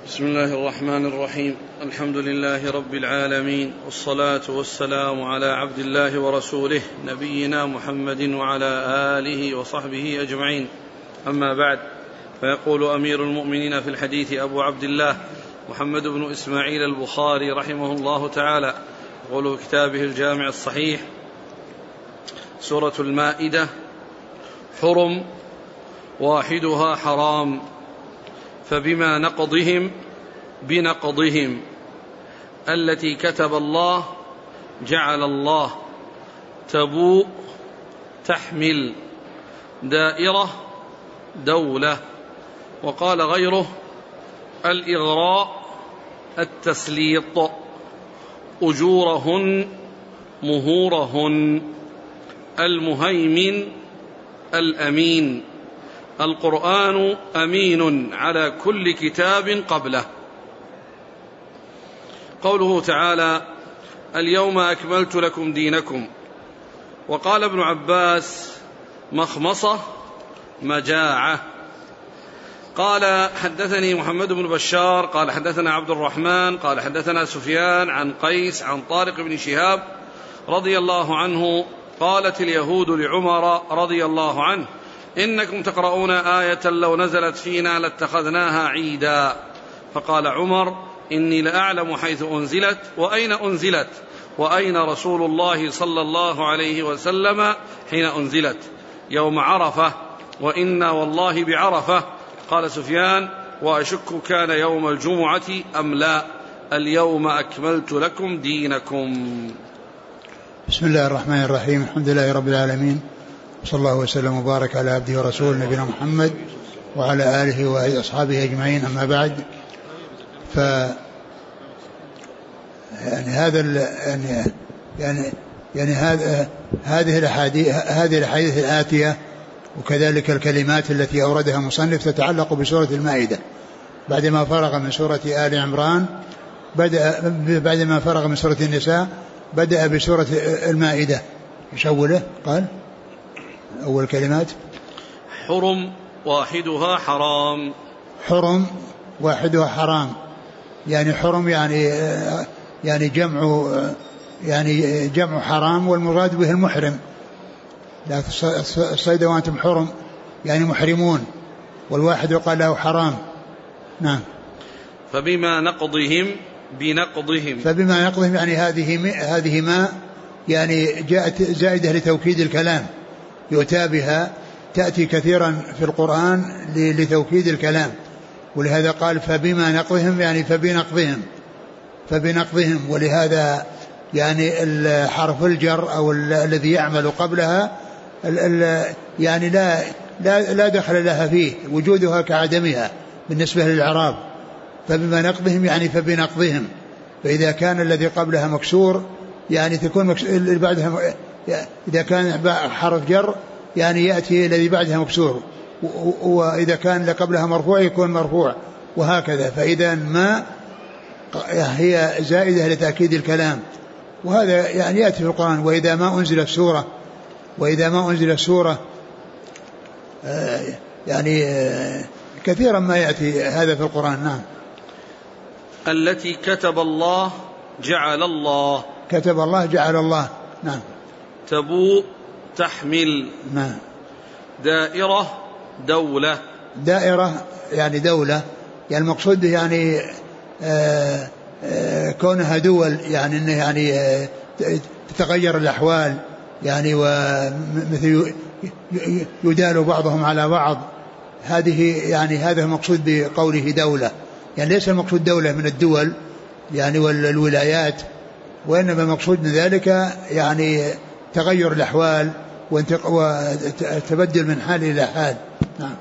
بسم الله الرحمن الرحيم. الحمد لله رب العالمين، والصلاة والسلام على عبد الله ورسوله نبينا محمد وعلى آله وصحبه أجمعين. أما بعد، فيقول أمير المؤمنين في الحديث أبو عبد الله محمد بن إسماعيل البخاري رحمه الله تعالى، يقول في كتابه الجامع الصحيح: سورة المائدة حرم واحدها حرام، فبما نقضهم بنقضهم التي كتب الله جعل الله، تبوء تحمل، دائرة دولة. وقال غيره: الإغراء التسليط، أجورهن مهورهن، المهيمن الأمين، القرآن أمين على كل كتاب قبله. قوله تعالى: اليوم أكملت لكم دينكم. وقال ابن عباس: مخمصة مجاعة. قال: حدثني محمد بن بشار قال حدثنا عبد الرحمن قال حدثنا سفيان عن قيس عن طارق بن شهاب رضي الله عنه: قالت اليهود لعمر رضي الله عنه: إنكم تقرؤون آية لو نزلت فينا لاتخذناها عيدا. فقال عمر: إني لأعلم حيث أنزلت وأين أنزلت، وأين رسول الله صلى الله عليه وسلم حين أنزلت. يوم عرفة، وإنا والله بعرفة. قال سفيان: وأشك كان يوم الجمعة أم لا. اليوم أكملت لكم دينكم. بسم الله الرحمن الرحيم. الحمد لله رب العالمين، صلى الله وسلم وبارك على عبده ورسوله نبينا محمد وعلى آله وأصحابه أجمعين. أما بعد، هذه الأحاديث الآتية وكذلك الكلمات التي أوردها المصنف تتعلق بسورة المائدة. بعدما فرغ من سورة آل عمران بعدما فرغ من سورة النساء بدأ بسورة المائدة. يشوله قال: أول كلمات: حرم واحدها حرام. حرم واحدها حرام، يعني حرم يعني جمع حرام، والمراد به المحرم. لا الصيد وأنتم حرم يعني محرمون، والواحد يقال له حرام. نعم. فبما نقضهم بنقضهم. فبما نقضهم يعني هذه ما يعني جاءت زائدة لتوكيد الكلام، يؤتى بها، تأتي كثيرا في القرآن لتوكيد الكلام، ولهذا قال فبما نقضهم يعني فبنقضهم. ولهذا يعني حرف الجر أو الذي يعمل قبلها يعني لا دخل لها فيه، وجودها كعدمها بالنسبة للإعراب. فبما نقضهم يعني فبنقضهم. فإذا كان الذي قبلها مكسور يعني تكون اللي بعدها، إذا كان حرف جر يعني يأتي الذي بعدها مكسور، وإذا كان اللي قبلها مرفوع يكون مرفوع، وهكذا. فإذا ما هي زائدة لتأكيد الكلام، وهذا يعني يأتي في القرآن. وإذا ما أنزل سورة يعني كثيرا ما يأتي هذا في القرآن. نعم. التي كتب الله جعل الله. كتب الله جعل الله. نعم. تبوء تحمل. نعم. دائرة دولة. دائرة يعني دولة، يعني المقصود يعني كونها دول، يعني انه يعني تتغير الأحوال، يعني ومثل يدال بعضهم على بعض. هذه يعني هذا المقصود بقوله دولة، يعني ليس المقصود دولة من الدول يعني والولايات، وإنما المقصود من ذلك يعني تغير الأحوال وتبدل من حال إلى حال. نعم.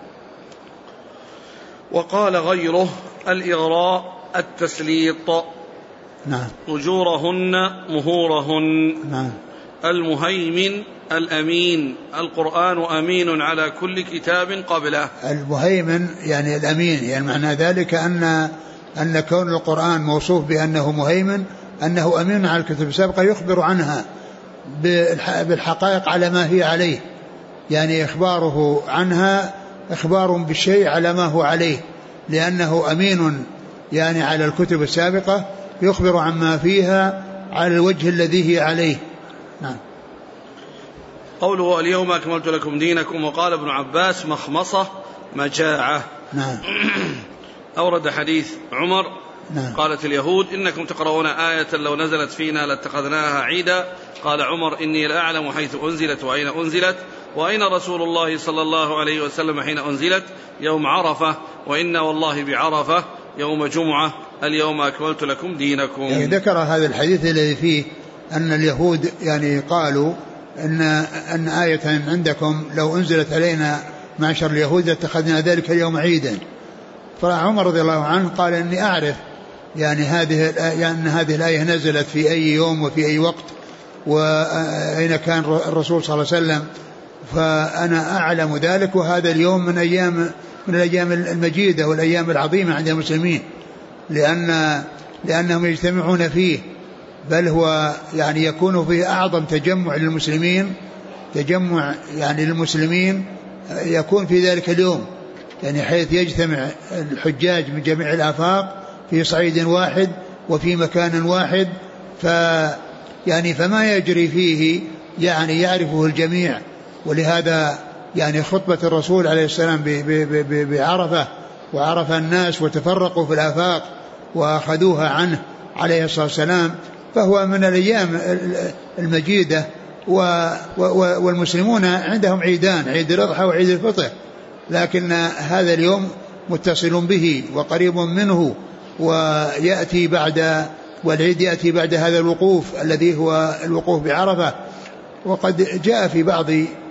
وقال غيره: الإغراء التسليط. نعم. أجورهن مهورهن. نعم. المهيمن الأمين، القرآن أمين على كل كتاب قبله. المهيمن يعني الأمين، يعني معنى ذلك أن كون القرآن موصوف بأنه مهيمن، أنه أمين على الكتب السابقة، يخبر عنها بالحقائق على ما هي عليه، يعني إخباره عنها إخبار بالشيء على ما هو عليه، لأنه أمين يعني على الكتب السابقة، يخبر عما فيها على الوجه الذي هي عليه. نعم. قوله اليوم أكملت لكم دينكم، وقال ابن عباس مخمصة مجاعة. نعم. أورد حديث عمر. نعم. قالت اليهود إنكم تقرؤون آية لو نزلت فينا لاتخذناها عيدا. قال عمر إني لأعلم حيث أنزلت وأين أنزلت، وأين رسول الله صلى الله عليه وسلم حين أنزلت، يوم عرفة، وإنا والله بعرفة، يوم جمعة، اليوم أكملت لكم دينكم. يعني ذكر هذا الحديث الذي فيه أن اليهود يعني قالوا أن آية عندكم لو أنزلت علينا معشر اليهود لاتخذنا ذلك اليوم عيدا. فعمر رضي الله عنه قال إني أعرف يعني هذه الآية نزلت في أي يوم وفي أي وقت وأين كان الرسول صلى الله عليه وسلم، فأنا أعلم ذلك، وهذا اليوم من الأيام المجيدة والأيام العظيمة عند المسلمين، لأنهم يجتمعون فيه، بل هو يعني يكون فيه أعظم تجمع للمسلمين، تجمع يعني للمسلمين يكون في ذلك اليوم، يعني حيث يجتمع الحجاج من جميع الآفاق في صعيد واحد وفي مكان واحد، فما يجري فيه يعني يعرفه الجميع. ولهذا يعني خطبة الرسول عليه السلام بعرفة، وعرف الناس وتفرقوا في الآفاق وأخذوها عنه عليه الصلاة والسلام، فهو من الأيام المجيدة. والمسلمون عندهم عيدان، عيد الأضحى وعيد الفطر، لكن هذا اليوم متصل به وقريب منه، والعيد يأتي بعد هذا الوقوف الذي هو الوقوف بعرفة. وقد جاء في بعض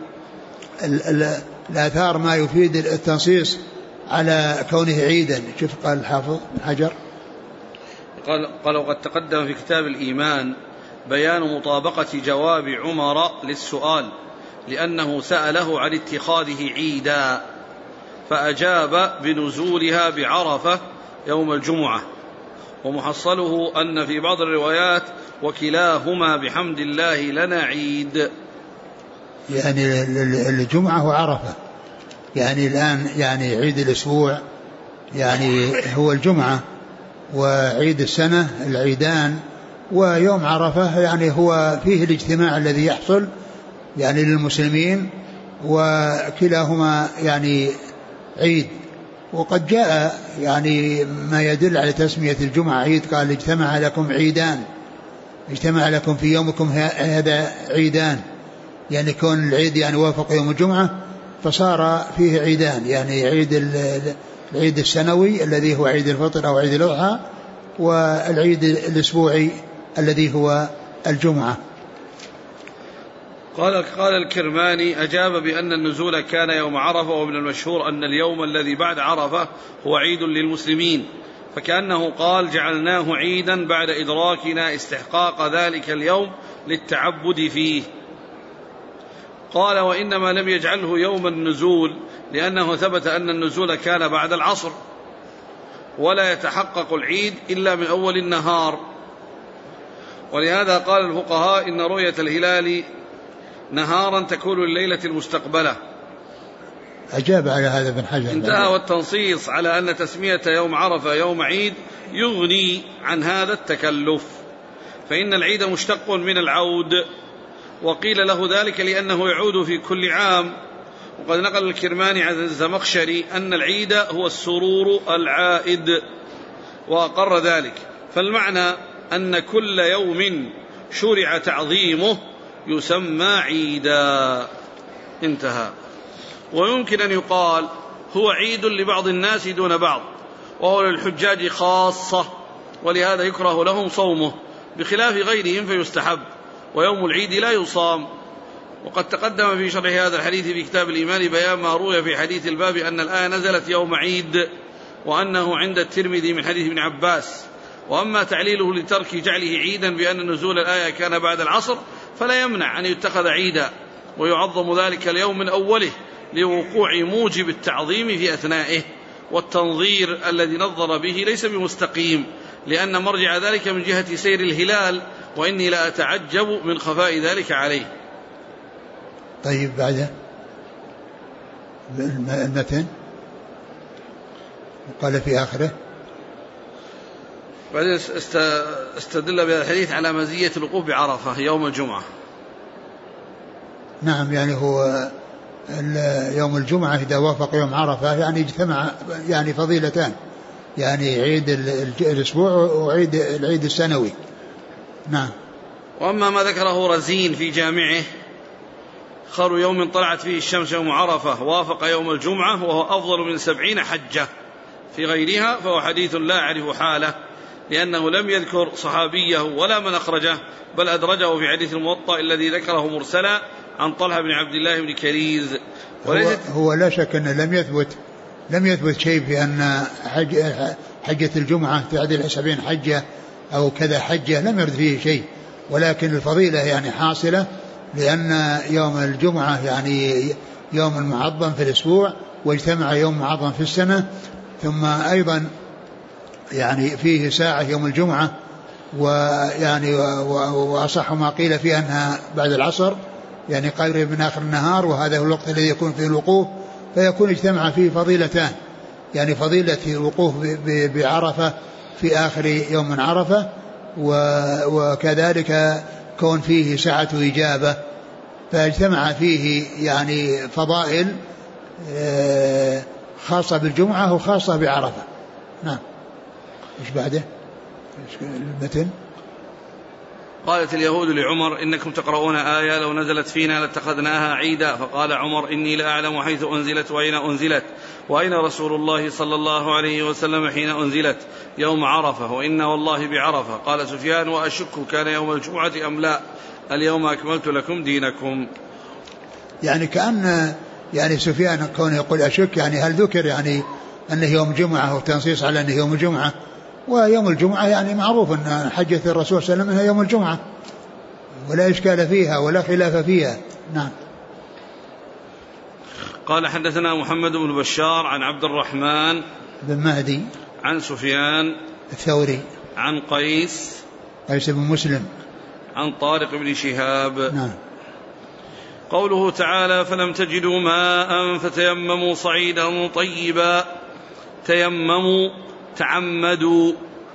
الآثار ما يفيد التنصيص على كونه عيدا. شوف قال الحافظ بن حجر قال وقد تقدم في كتاب الإيمان بيان مطابقة جواب عمر للسؤال، لأنه سأله عن اتخاذه عيدا فأجاب بنزولها بعرفة يوم الجمعة، ومحصله أن في بعض الروايات وكلاهما بحمد الله لنا عيد، يعني الجمعة وعرفة، يعني الآن يعني عيد الأسبوع يعني هو الجمعة، وعيد السنة العيدان، ويوم عرفة يعني هو فيه الاجتماع الذي يحصل يعني للمسلمين، وكلاهما يعني عيد. وقد جاء يعني ما يدل على تسمية الجمعة عيد، قال اجتمع لكم عيدان، اجتمع لكم في يومكم هذا عيدان، يعني كون العيد يعني وافق يوم الجمعة فصار فيه عيدان، يعني العيد السنوي الذي هو عيد الفطر أو عيد الأضحى، والعيد الأسبوعي الذي هو الجمعة. قال الكرماني أجاب بأن النزول كان يوم عرفة، ومن المشهور أن اليوم الذي بعد عرفة هو عيد للمسلمين، فكأنه قال جعلناه عيدا بعد إدراكنا استحقاق ذلك اليوم للتعبد فيه. قال وإنما لم يجعله يوم النزول لأنه ثبت أن النزول كان بعد العصر، ولا يتحقق العيد إلا من أول النهار، ولهذا قال الفقهاء إن رؤية الهلال نهارا تكون الليلة المستقبلة. أجاب على هذا ابن حجر. انتهى. والتنصيص على أن تسمية يوم عرفة يوم عيد يغني عن هذا التكلف، فإن العيد مشتق من العود، وقيل له ذلك لأنه يعود في كل عام. وقد نقل الكرماني عن الزمخشري أن العيد هو السرور العائد، وأقر ذلك، فالمعنى أن كل يوم شرع تعظيمه يسمى عيدا. انتهى. ويمكن أن يقال هو عيد لبعض الناس دون بعض، وهو للحجاج خاصة، ولهذا يكره لهم صومه، بخلاف غيرهم فيستحب، ويوم العيد لا يصام. وقد تقدم في شرح هذا الحديث في كتاب الإيمان بيان ما روي في حديث الباب أن الآية نزلت يوم عيد، وأنه عند الترمذي من حديث ابن عباس. وأما تعليله لترك جعله عيدا بأن نزول الآية كان بعد العصر فلا يمنع أن يتخذ عيدا، ويعظم ذلك اليوم من أوله لوقوع موجب التعظيم في أثنائه. والتنظير الذي نظر به ليس بمستقيم، لأن مرجع ذلك من جهة سير الهلال، وإني لا أتعجب من خفاء ذلك عليه. طيب بعده المتن قال في آخره بعدين استدل بهذا الحديث على مزية الوقوف بعرفة يوم الجمعة. نعم، يعني هو يوم الجمعة إذا وافق يوم عرفة يعني اجتمع يعني فضيلتان، يعني عيد الأسبوع وعيد العيد السنوي. نعم. وأما ما ذكره رزين في جامعه خير يوم طلعت فيه الشمس يوم عرفة وافق يوم الجمعة وهو أفضل من 70 حجة في غيرها، فهو حديث لا أعرف حاله، لأنه لم يذكر صحابيه ولا من أخرجه، بل أدرجه في حديث الموطأ الذي ذكره مرسلا عن طلحة بن عبد الله بن كريز. هو لا شك أنه لم يثبت شيء في أن حجة الجمعة تعدل 70 حجة أو كذا حجة، لم يرد فيه شيء، ولكن الفضيلة يعني حاصلة، لأن يوم الجمعة يعني يوم معظم في الأسبوع، واجتمع يوم معظم في السنة، ثم أيضا يعني فيه ساعة يوم الجمعة، ويعني وأصح ما قيل فيه أنها بعد العصر، يعني قريب من آخر النهار، وهذا هو الوقت الذي يكون فيه الوقوف، فيكون اجتمع فيه فضيلتان، يعني فضيلة الوقوف بعرفة في آخر يوم عرفة، وكذلك كون فيه ساعة إجابة، فاجتمع فيه يعني فضائل خاصة بالجمعة وخاصة بعرفة. نعم. إيش بعده؟ المتن. قالت اليهود لعمر إنكم تقرؤون آية لو نزلت فينا لاتخذناها عيدا، فقال عمر إني لأعلم حيث أنزلت وأين أنزلت، وأين رسول الله صلى الله عليه وسلم حين أنزلت، يوم عرفة، وإنا والله بعرفة. قال سفيان وأشك كان يوم الجمعة أم لا، اليوم أكملت لكم دينكم. يعني كأن يعني سفيان كونه يقول أشك، يعني هل ذكر يعني أنه يوم جمعة وتنصيص على أنه يوم الجمعة، ويوم الجمعة يعني معروف أن حجة الرسول صلى الله عليه وسلم يوم الجمعة ولا إشكال فيها ولا خلاف فيها. نعم. قال حدثنا محمد بن بشار عن عبد الرحمن بن مهدي عن سفيان الثوري عن قيس بن مسلم عن طارق بن شهاب. نعم. قوله تعالى فلم تجدوا ماء فتيمموا صعيدا طيبا، تيمموا تعمدوا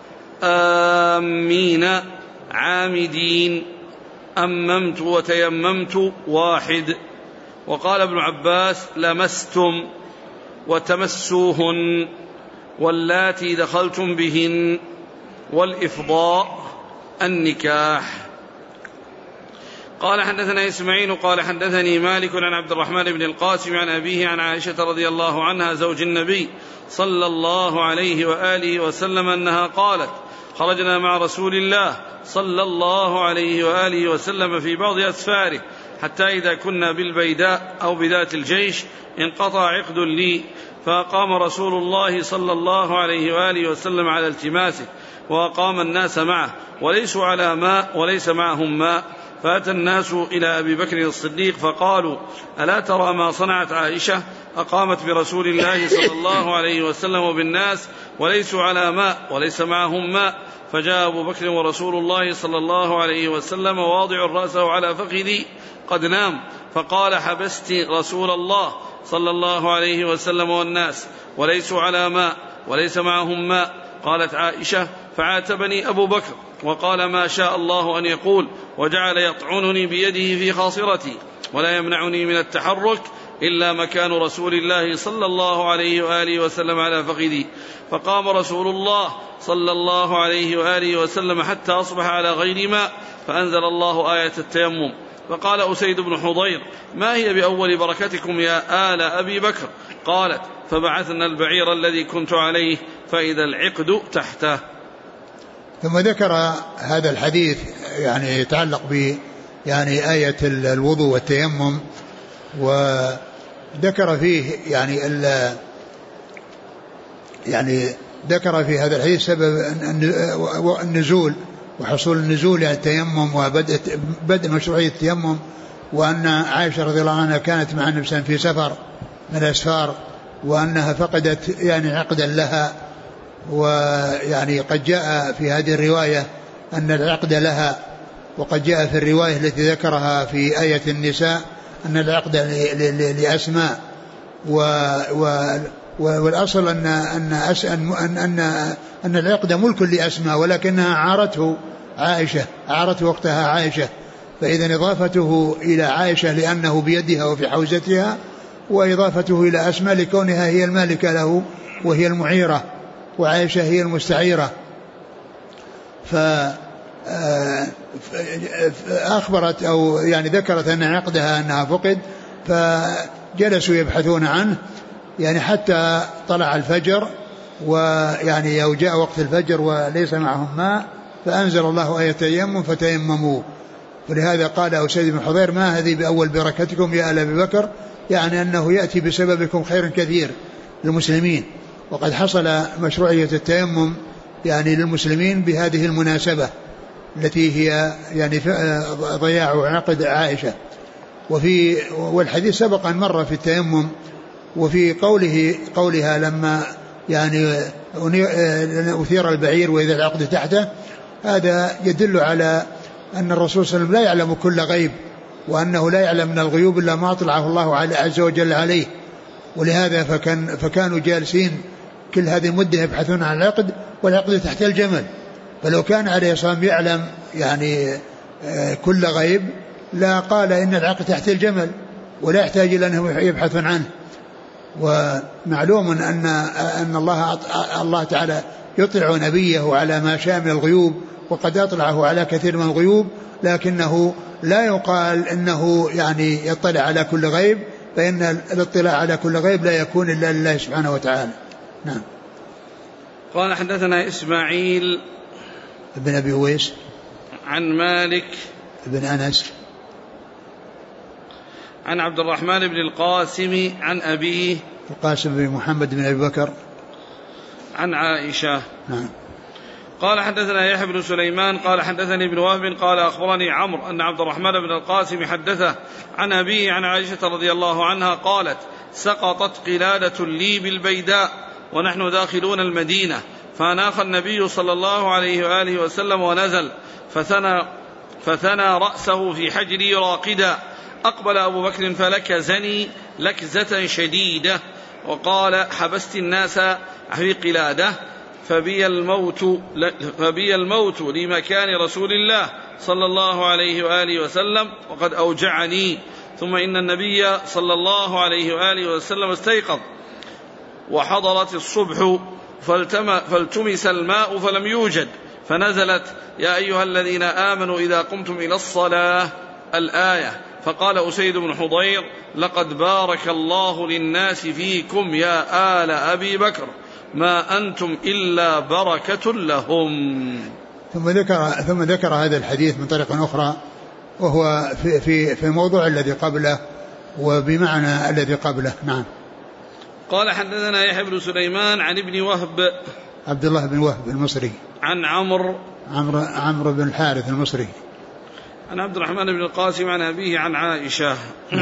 آمين عامدين، أممت وتيممت واحد. وقال ابن عباس لمستم وتمسوهن واللاتي دخلتم بهن، والإفضاء النكاح. قال حدثنا إسماعيل قال حدثني مالك عن عبد الرحمن بن القاسم عن أبيه عن عائشة رضي الله عنها زوج النبي صلى الله عليه وآله وسلم أنها قالت خرجنا مع رسول الله صلى الله عليه وآله وسلم في بعض أسفاره، حتى إذا كنا بالبيداء أو بذات الجيش انقطع عقد لي، فأقام رسول الله صلى الله عليه وآله وسلم على التماسه، وأقام الناس معه وليسوا على ماء وليس معهم ماء، فأتى الناس إلى أبي بكر الصديق فقالوا ألا ترى ما صنعت عائشة، أقامت برسول الله صلى الله عليه وسلم وبالناس وليسوا على ماء وليس معهم ماء. فجاء أبو بكر ورسول الله صلى الله عليه وسلم واضع رأسه على فخذي قد نام، فقال حبست رسول الله صلى الله عليه وسلم والناس وليسوا على ماء وليس معهم ماء. قالت عائشة فعاتبني أبو بكر وقال ما شاء الله أن يقول، وجعل يطعنني بيده في خاصرتي ولا يمنعني من التحرك إلا مكان رسول الله صلى الله عليه وآله وسلم على فخذي. فقام رسول الله صلى الله عليه وآله وسلم حتى أصبح على غير ماء، فأنزل الله آية التيمم. فقال أسيد بن حضير ما هي بأول بركتكم يا آل أبي بكر؟ قالت فبعثنا البعير الذي كنت عليه فإذا العقد تحته. ثم ذكر هذا الحديث يعني يتعلق ب يعني آية الوضوء والتيمم، وذكر فيه يعني ذكر في هذا الحديث سبب النزول وحصول النزول يعني التيمم وبدء مشروعية التيمم، وأن عائشة رضي الله عنها كانت مع النبي صلى الله عليه وسلم في سفر من الأسفار، وأنها فقدت يعني عقدا لها، ويعني قد جاء في هذه الرواية أن العقد لها، وقد جاء في الرواية التي ذكرها في آية النساء أن العقد لأسماء والأصل أن العقد ملك لأسماء، ولكنها أعارته وقتها عائشة، فإذا إضافته إلى عائشة لأنه بيدها وفي حوزتها، وإضافته إلى أسماء لكونها هي المالكة له وهي المعيرة، وعائشة هي المستعيرة. فأخبرت أو يعني ذكرت أن عقدها أنها فقد، فجلسوا يبحثون عنه يعني حتى طلع الفجر، ويعني أو جاء وقت الفجر وليس معهم ماء، فأنزل الله آية التيمم فتيمموا. ولهذا قال أسيد بن حضير: ما هذه بأول بركتكم يا آل أبي بكر، يعني أنه يأتي بسببكم خير كثير للمسلمين. وقد حصل مشروعية التيمم يعني للمسلمين بهذه المناسبة التي هي يعني ضياع عقد عائشة. والحديث سبق أن مر في التيمم، وفي قولها لما يعني أثير البعير وإذا العقد تحته، هذا يدل على أن الرسول صلى الله عليه وسلم لا يعلم كل غيب، وأنه لا يعلم من الغيوب إلا ما أطلعه الله عز وجل عليه. ولهذا فكانوا جالسين كل هذه المدة يبحثون عن العقد، والعقد تحت الجمل. فلو كان عليه الصلاة والسلام يعلم يعني كل غيب لا قال إن العقد تحت الجمل، ولا يحتاج إلى أنه يبحث عنه. ومعلوم أن الله تعالى يطلع نبيه على ما شاء من الغيوب، وقد أطلعه على كثير من الغيوب، لكنه لا يقال إنه يعني يطلع على كل غيب، فإن الاطلاع على كل غيب لا يكون إلا لله سبحانه وتعالى. نعم. قال: حدثنا إسماعيل ابن أبي أويس عن مالك ابن أنس عن عبد الرحمن بن القاسم عن أبيه القاسم بن محمد بن أبي بكر عن عائشة. نعم. قال: حدثنا يحيى بن سليمان قال: حدثني ابن وهب قال: أخبرني عمرو أن عبد الرحمن بن القاسم حدثه عن أبيه عن عائشة رضي الله عنها قالت: سقطت قلادة لي بالبيداء ونحن داخلون المدينة، فأناخ النبي صلى الله عليه وآله وسلم ونزل، فثنى رأسه في حجري راقدا. أقبل أبو بكر فلكزني لكزة شديدة، وقال: حبست الناس في قلادة، فبي الموت لمكان رسول الله صلى الله عليه وآله وسلم، وقد أوجعني. ثم إن النبي صلى الله عليه وآله وسلم استيقظ، وحضرت الصبح، فالتمس الماء فلم يوجد، فنزلت: يا أيها الذين آمنوا إذا قمتم إلى الصلاة، الآية. فقال أسيد بن حضير: لقد بارك الله للناس فيكم يا آل أبي بكر، ما أنتم إلا بركة لهم. ثم ذكر هذا الحديث من طريق أخرى، وهو في موضوع الذي قبله وبمعنى الذي قبله. نعم. قال: حدثنا يحيى بن سليمان عن ابن وهب عبد الله بن وهب المصري عن عمرو بن الحارث المصري عن عبد الرحمن بن القاسم عن أبيه عن عائشة.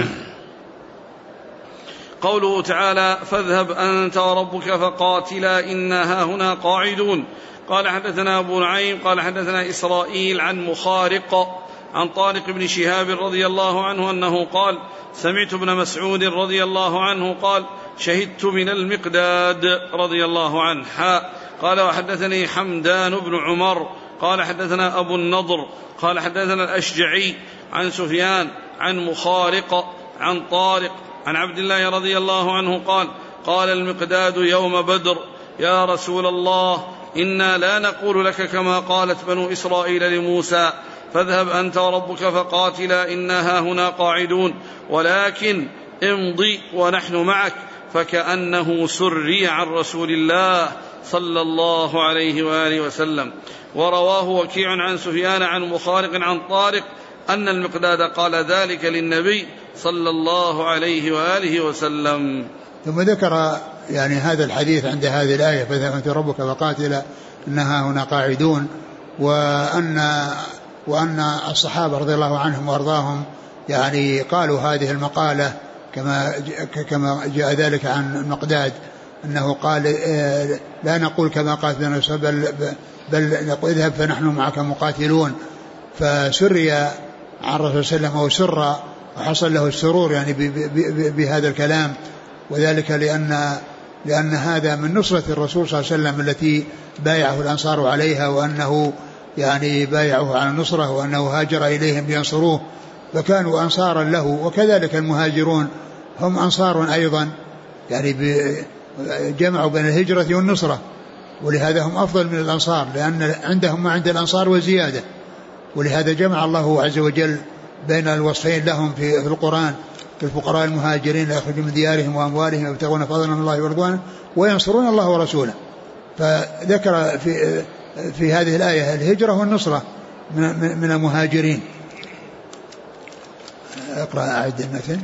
قوله تعالى: فاذهب أنت وربك فقاتلا إنا هاهنا قاعدون. قال: حدثنا أبو نعيم قال: حدثنا إسرائيل عن مخارق عن طارق بن شهاب رضي الله عنه أنه قال: سمعت ابن مسعود رضي الله عنه قال: شهدت من المقداد رضي الله عنه. قال: وحدثني حمدان بن عمر قال: حدثنا أبو النضر قال: حدثنا الأشجعي عن سفيان عن مخارق عن طارق عن عبد الله رضي الله عنه قال: قال المقداد يوم بدر: يا رسول الله، إنا لا نقول لك كما قالت بنو إسرائيل لموسى: فاذهب أنت وربك فقاتلا إنا هاهنا قاعدون، ولكن امضي ونحن معك. فكأنه سري عن رسول الله صلى الله عليه وآله وسلم. ورواه وكيع عن سفيان عن مخارق عن طارق أن المقداد قال ذلك للنبي صلى الله عليه وآله وسلم. ثم ذكر يعني هذا الحديث عند هذه الآية: فاذهب أنت ربك فقاتلا إنها هنا قاعدون، وأن الصحابة رضي الله عنهم وأرضاهم يعني قالوا هذه المقالة كما جاء ذلك عن المقداد أنه قال: لا نقول كما قالت بنو إسرائيل بل نقول اذهب فنحن معك مقاتلون. فسري عن الرسول صلى الله عليه وسلم وسر وحصل له السرور يعني بهذا الكلام، وذلك لأن لأن هذا من نصرة الرسول صلى الله عليه وسلم التي بايعه الأنصار عليها، وأنه يعني بايعه على النصرة، وأنه هاجر إليهم لينصروه فكانوا أنصارا له. وكذلك المهاجرون هم أنصار أيضا، يعني جمعوا بين الهجرة والنصرة، ولهذا هم أفضل من الأنصار لأن عندهم ما عند الأنصار وزيادة. ولهذا جمع الله عز وجل بين الوصفين لهم في القرآن: الفقراء المهاجرين لا يخرجون من ديارهم وأموالهم يبتغون فضلا من الله ورضوانه وينصرون الله ورسوله. فذكر في هذه الآية الهجرة والنصرة من المهاجرين. اقرأ أعد المثل.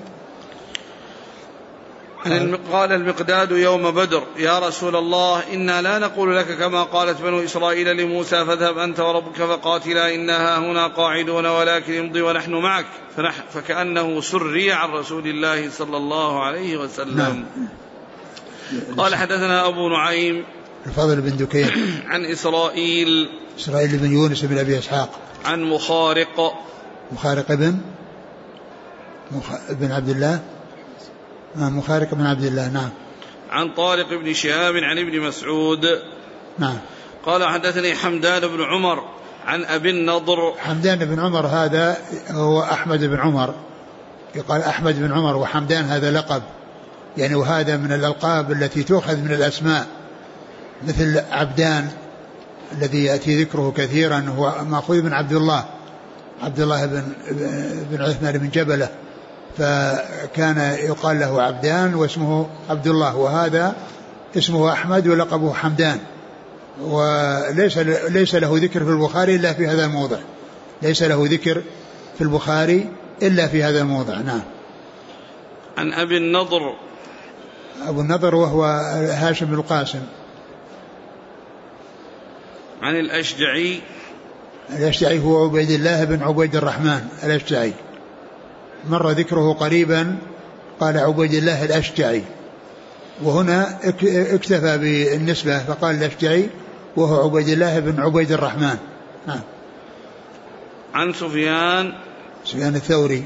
قال المقداد يوم بدر: يا رسول الله إنا لا نقول لك كما قالت بنو إسرائيل لموسى فاذهب أنت وربك فقاتلا إنها هنا قاعدون ولكن امضي ونحن معك، فكأنه سري عن رسول الله صلى الله عليه وسلم. نعم. قال حدثنا أبو نعيم الفضل بن دكين عن إسرائيل بن يونس بن أبي إسحاق عن مخارق بن عبد الله مخارق بن عبد الله. نعم. عن طارق بن شهاب عن ابن مسعود. نعم. قال حدثني حمدان بن عمر عن أبي النضر. حمدان بن عمر هذا هو أحمد بن عمر، يقال أحمد بن عمر، وحمدان هذا لقب يعني، وهذا من الألقاب التي تؤخذ من الأسماء، مثل عبدان الذي يأتي ذكره كثيرا هو مأخوذ من عبد الله بن عثمان بن جبلة، فكان يقال له عبدان واسمه عبد الله، وهذا اسمه أحمد ولقبه حمدان، وليس له ذكر في البخاري إلا في هذا الموضع، ليس له ذكر في البخاري إلا في هذا الموضع. نعم. عن أبي النضر. أبو النضر وهو هاشم بن القاسم. عن الأشجعي. الأشجعي هو عبيد الله بن عبيد الرحمن الأشجعي، مر ذكره قريبا، قال عبيد الله الأشجعي، وهنا اكتفى بالنسبة فقال الأشجعي وهو عبيد الله بن عبيد الرحمن. نعم. عن سفيان الثوري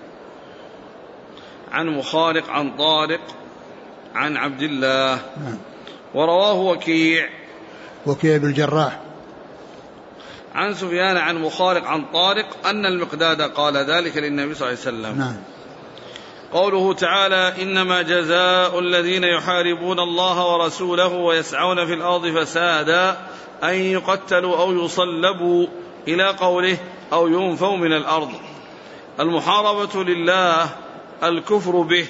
عن مخارق عن طارق عن عبد الله. نعم. ورواه وكيع بالجراح عن سفيان عن مخارق عن طارق أن المقداد قال ذلك للنبي صلى الله عليه وسلم. نعم. قوله تعالى: إنما جزاء الذين يحاربون الله ورسوله ويسعون في الأرض فسادا أن يقتلوا أو يصلبوا، إلى قوله أو ينفوا من الأرض. المحاربة لله الكفر به.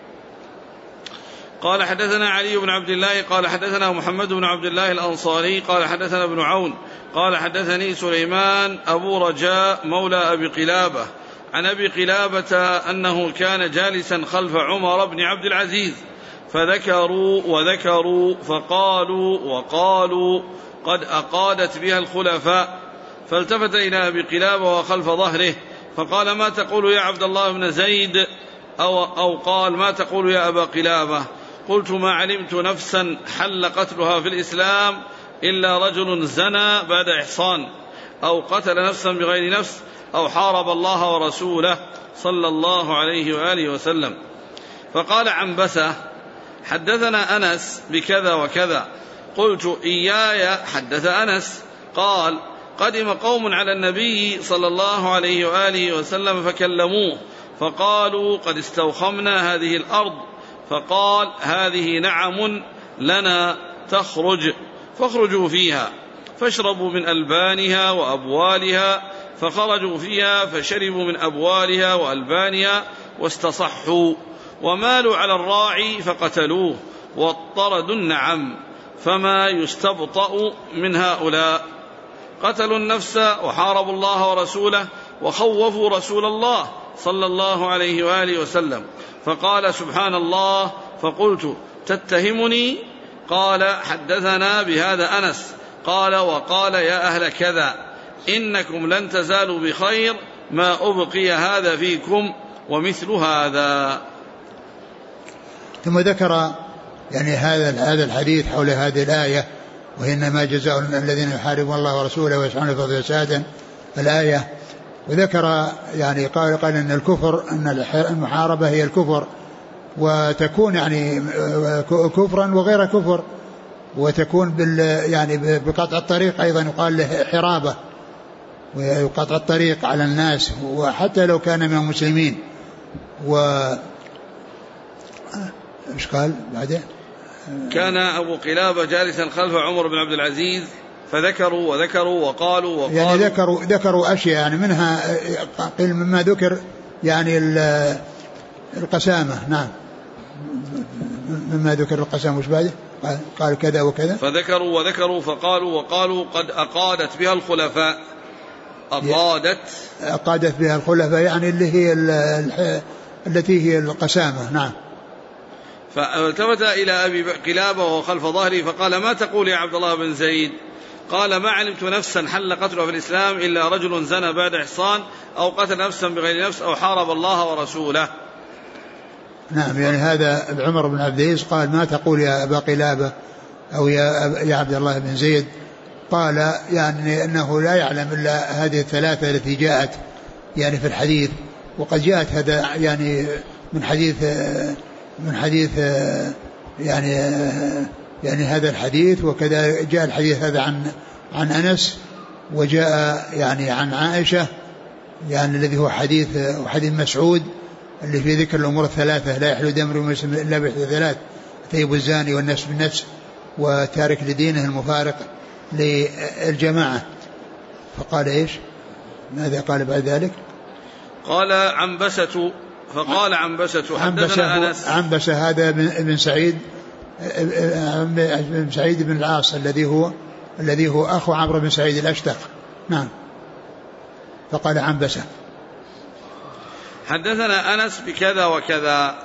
قال حدثنا علي بن عبد الله قال حدثنا محمد بن عبد الله الأنصاري قال حدثنا ابن عون قال حدثني سليمان أبو رجاء مولى أبي قلابة عن أبي قلابة أنه كان جالسا خلف عمر بن عبد العزيز، فذكروا وذكروا فقالوا وقالوا قد أقادت بها الخلفاء، فالتفت إلى أبي قلابة وخلف ظهره فقال: ما تقول يا عبد الله بن زيد؟ أو قال: ما تقول يا أبا قلابة؟ قلت: ما علمت نفسا حل قتلها في الإسلام إلا رجل زنى بعد إحصان، أو قتل نفسا بغير نفس، أو حارب الله ورسوله صلى الله عليه وآله وسلم. فقال عنبسة: حدثنا أنس بكذا وكذا. قلت: إياي حدث أنس. قال: قدم قوم على النبي صلى الله عليه وآله وسلم فكلموه فقالوا: قد استوخمنا هذه الأرض. فقال: هذه نعم لنا تخرج، فاخرجوا فيها، فاشربوا من ألبانها وأبوالها. فخرجوا فيها فشربوا من أبوالها وألبانها واستصحوا، ومالوا على الراعي فقتلوه، واضطردوا النعم، فما يستبطأ من هؤلاء. قتلوا النفس وحاربوا الله ورسوله وخوفوا رسول الله صلى الله عليه وآله وسلم، فقال: سبحان الله. فقلت: تتهمني؟ قال: حدثنا بهذا أنس. قال: وقال: يا أهل كذا إنكم لن تزالوا بخير ما أبقي هذا فيكم ومثل هذا. ثم ذكر يعني هذا الحديث حول هذه الآية: وإنما جزاء الذين يحاربون الله ورسوله ويسعون في الأرض فسادا، الآية. وذكر يعني قال أن الكفر، أن المحاربة هي الكفر، وتكون يعني كفرا وغير كفر، وتكون يعني بقطع الطريق أيضا يقال له حرابة، ويقطع الطريق على الناس وحتى لو كان من المسلمين. إيش قال بعدين؟ كان أبو قلابة جالسا خلف عمر بن عبد العزيز فذكروا وقالوا يعني ذكروا أشياء يعني منها قيل مما ذكر يعني القسامة. نعم مما ذكر القسامة. وش بعده؟ قال كذا وكذا. فذكروا وقالوا قد أقادت بها الخلفاء. أقادت بها الخلفاء يعني اللي هي التي هي القسامة. نعم. فالتفت إلى أبي قلابة وهو خلف ظهري فقال ما تقول يا عبد الله بن زيد؟ قال ما علمت نفسا حل قتلها في الإسلام إلا رجل زنى بعد إحصان أو قتل نفسا بغير نفس أو حارب الله ورسوله. نعم يعني هذا عمر بن عبد العزيز قال ما تقول يا أبا قلابة أو يا عبد الله بن زيد؟ قال يعني أنه لا يعلم إلا هذه الثلاثة التي جاءت يعني في الحديث، وقد جاءت هذا يعني من حديث يعني هذا الحديث، وكذا جاء الحديث هذا عن أنس، وجاء يعني عن عائشة يعني الذي هو حديث مسعود اللي في ذكر الأمور الثلاثة لا يحل دم امرئ مسلم إلا بإحدى ثلاث: الثيب الزاني والنفس بالنفس وتارك لدينه المفارق للجماعة. فقال إيش؟ ماذا قال بعد ذلك؟ قال عنبسة. فقال عنبسة حدثنا أنس. عنبسة هذا بن سعيد بن سعيد بن العاص الذي هو أخو عمرو بن سعيد الأشتق. نعم. فقال عنبسة. حدثنا أنس بكذا وكذا.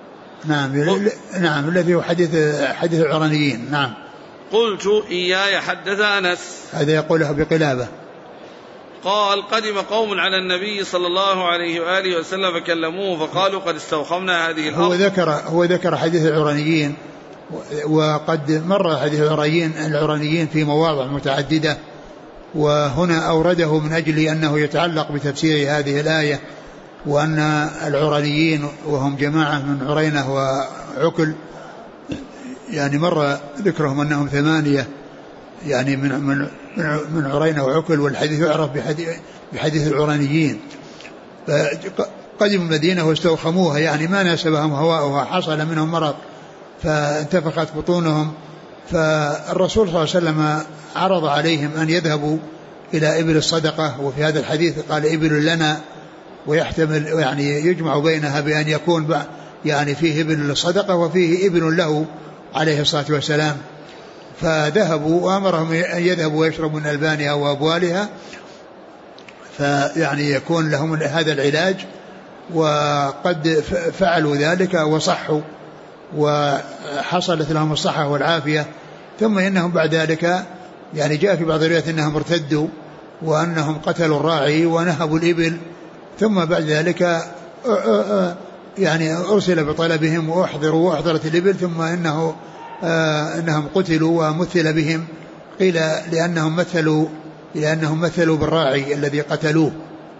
نعم الذي هو حديث العرانيين. نعم. قلت إياي حدث أنس. هذا يقوله بقلابة. قال قدم قوم على النبي صلى الله عليه وآله وسلم فكلموه فقالوا قد استوخمنا هذه الأرض. هو ذكر حديث العرانيين، وقد مر حديث العرانيين في مواضع متعددة، وهنا أورده من أجل أنه يتعلق بتفسير هذه الآية، وأن العرانيين وهم جماعة من عرينة وعكل يعني مر ذكرهم أنهم 8 يعني من عرينة وعكل، والحديث يعرف بحديث العرانيين. قدموا المدينة واستوخموها يعني ما ناسبهم هواؤها، حصل منهم مرض فانتفخت بطونهم، فالرسول صلى الله عليه وسلم عرض عليهم أن يذهبوا إلى إبل الصدقة، وفي هذا الحديث قال إبل لنا، ويحتمل يعني يجمع بينها بأن يكون يعني فيه إبل الصدقة وفيه إبل له عليه الصلاة والسلام. فذهبوا وأمرهم أن يذهبوا ويشربوا من ألبانها وأبوالها، فيعني يكون لهم هذا العلاج، وقد فعلوا ذلك وصحوا وحصلت لهم الصحة والعافية. ثم إنهم بعد ذلك يعني جاء في بعض الروايات إنهم ارتدوا وأنهم قتلوا الراعي ونهبوا الإبل، ثم بعد ذلك يعني أرسل بطلبهم وأحضروا وأحضرت الإبل، ثم إنهم قتلوا ومثل بهم، قيل لأنهم مثلوا بالراعي الذي قتلوه.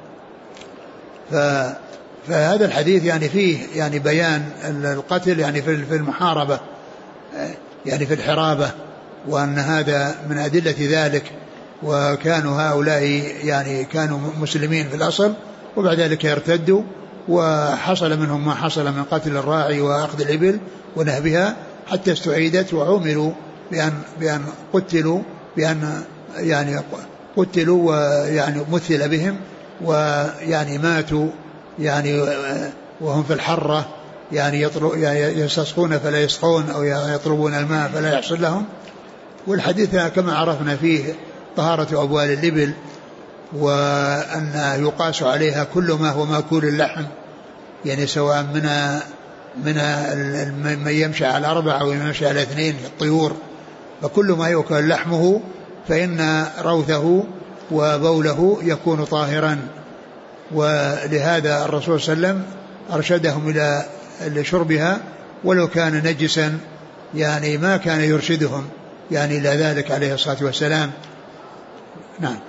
فهذا الحديث يعني فيه يعني بيان القتل يعني في المحاربة يعني في الحرابة، وأن هذا من أدلة ذلك. وكانوا هؤلاء يعني كانوا مسلمين في الأصل، وبعد ذلك يرتدوا، وحصل منهم ما حصل من قتل الراعي وأخذ الإبل ونهبها، حتى استعيدت وعملوا بأن قتلوا، بأن يعني قتلوا ويعني مثل بهم، ويعني ماتوا يعني وهم في الحرة، يعني يستسقون فلا يسقون أو يطلبون الماء فلا يحصل لهم. والحديث كما عرفنا فيه طهارة أبوال الإبل، وأن يقاس عليها كل ما هو مأكول اللحم، يعني سواء من يمشي على 4 أو يمشي على 2 في الطيور، فكل ما يأكل لحمه فإن روثه وبوله يكون طاهرا. ولهذا الرسول صلى الله عليه وسلم أرشدهم إلى شربها، ولو كان نجسا يعني ما كان يرشدهم يعني إلى ذلك عليه الصلاة والسلام. نعم.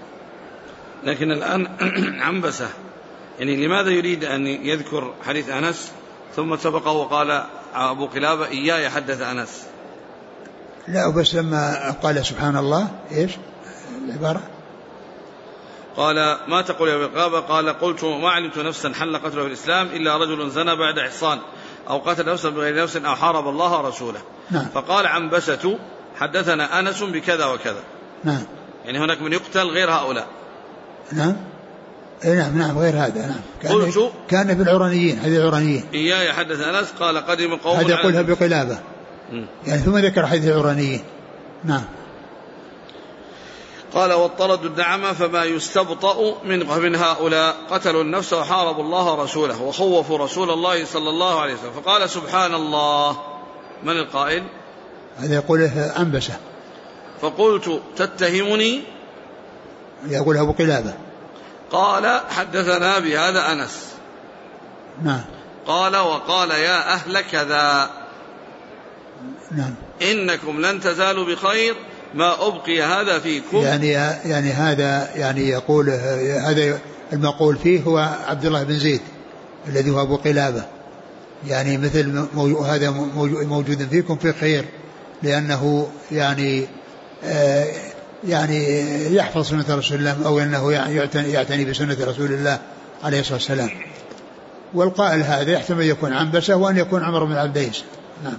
لكن الآن عنبسة يعني لماذا يريد أن يذكر حديث أنس ثم سبقه وقال أبو قلابة إياي حدث أنس. لا بس لما قال سبحان الله إيش العبارة؟ قال ما تقول يا أبو قلابة؟ قال قلت ما علمت نفسا حل قتله في الإسلام إلا رجل زنى بعد إحصان أو قتل نفسا بغير نفس أو حارب الله ورسوله. نعم. فقال عنبسة حدثنا أنس بكذا وكذا. نعم. يعني هناك من يقتل غير هؤلاء. نعم. نعم غير هذا. نعم. كان في العرانيين، حديث العرانيين. إياي حدث أنس قال قدم قوم. هذا يقولها بقلابة. يعني ثم ذكر حديث العرانيين. نعم. قال واضطردوا الدعم فما يستبطأ من هؤلاء قتلوا النفس وحاربوا الله ورسوله وخوفوا رسول الله صلى الله عليه وسلم. فقال سبحان الله. من القائل؟ هذا يقوله أنبسة. فقلت تتهمني؟ يقولها أبو قلابة. قال حدثنا بهذا أنس. نعم. قال وقال يا أهل كذا. نعم. إنكم لن تزالوا بخير ما أبقي هذا فيكم. يعني هذا يعني يقول هذا المقول فيه هو عبد الله بن زيد الذي هو أبو قلابة. يعني مثل هذا موجود فيكم في خير، لأنه يعني يحفظ سنة رسول الله أو أنه يعتني بسنة رسول الله عليه الصلاة والسلام. والقائل هذا يحتمل يكون عنبسة وأن يكون عمر بن عبد العزيز. نعم.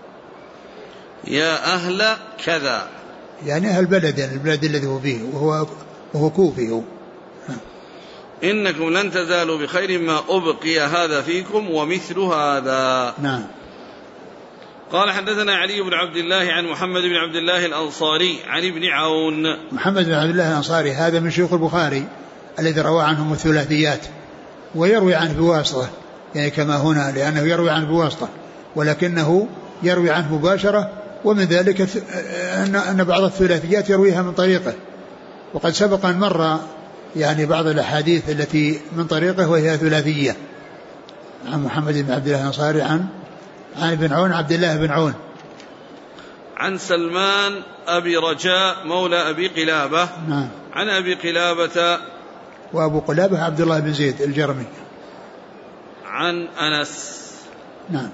يا أهل كذا يعني أهل البلد الذي هو فيه وهو كوفي. إنكم لن تزالوا بخير ما أبقي هذا فيكم ومثل هذا. نعم. قال حدثنا علي بن عبد الله عن محمد بن عبد الله الأنصاري عن ابن عون. محمد بن عبد الله الأنصاري هذا من شيوخ البخاري الذي روى عنهم الثلاثيات، ويروي عنه بواسطة يعني كما هنا، لأنه يروي عنه بواسطة ولكنه يروي عنه مباشرة. ومن ذلك أن بعض الثلاثيات يرويها من طريقه، وقد سبق أن مر يعني بعض الأحاديث التي من طريقه وهي ثلاثية. عن محمد بن عبد الله الأنصاري عن ابن عون عبد الله بن عون عن سلمان أبي رجاء مولى أبي قلابة. نعم. عن أبي قلابة وأبو قلابة عبد الله بن زيد الجرمي. عن أنس. نعم.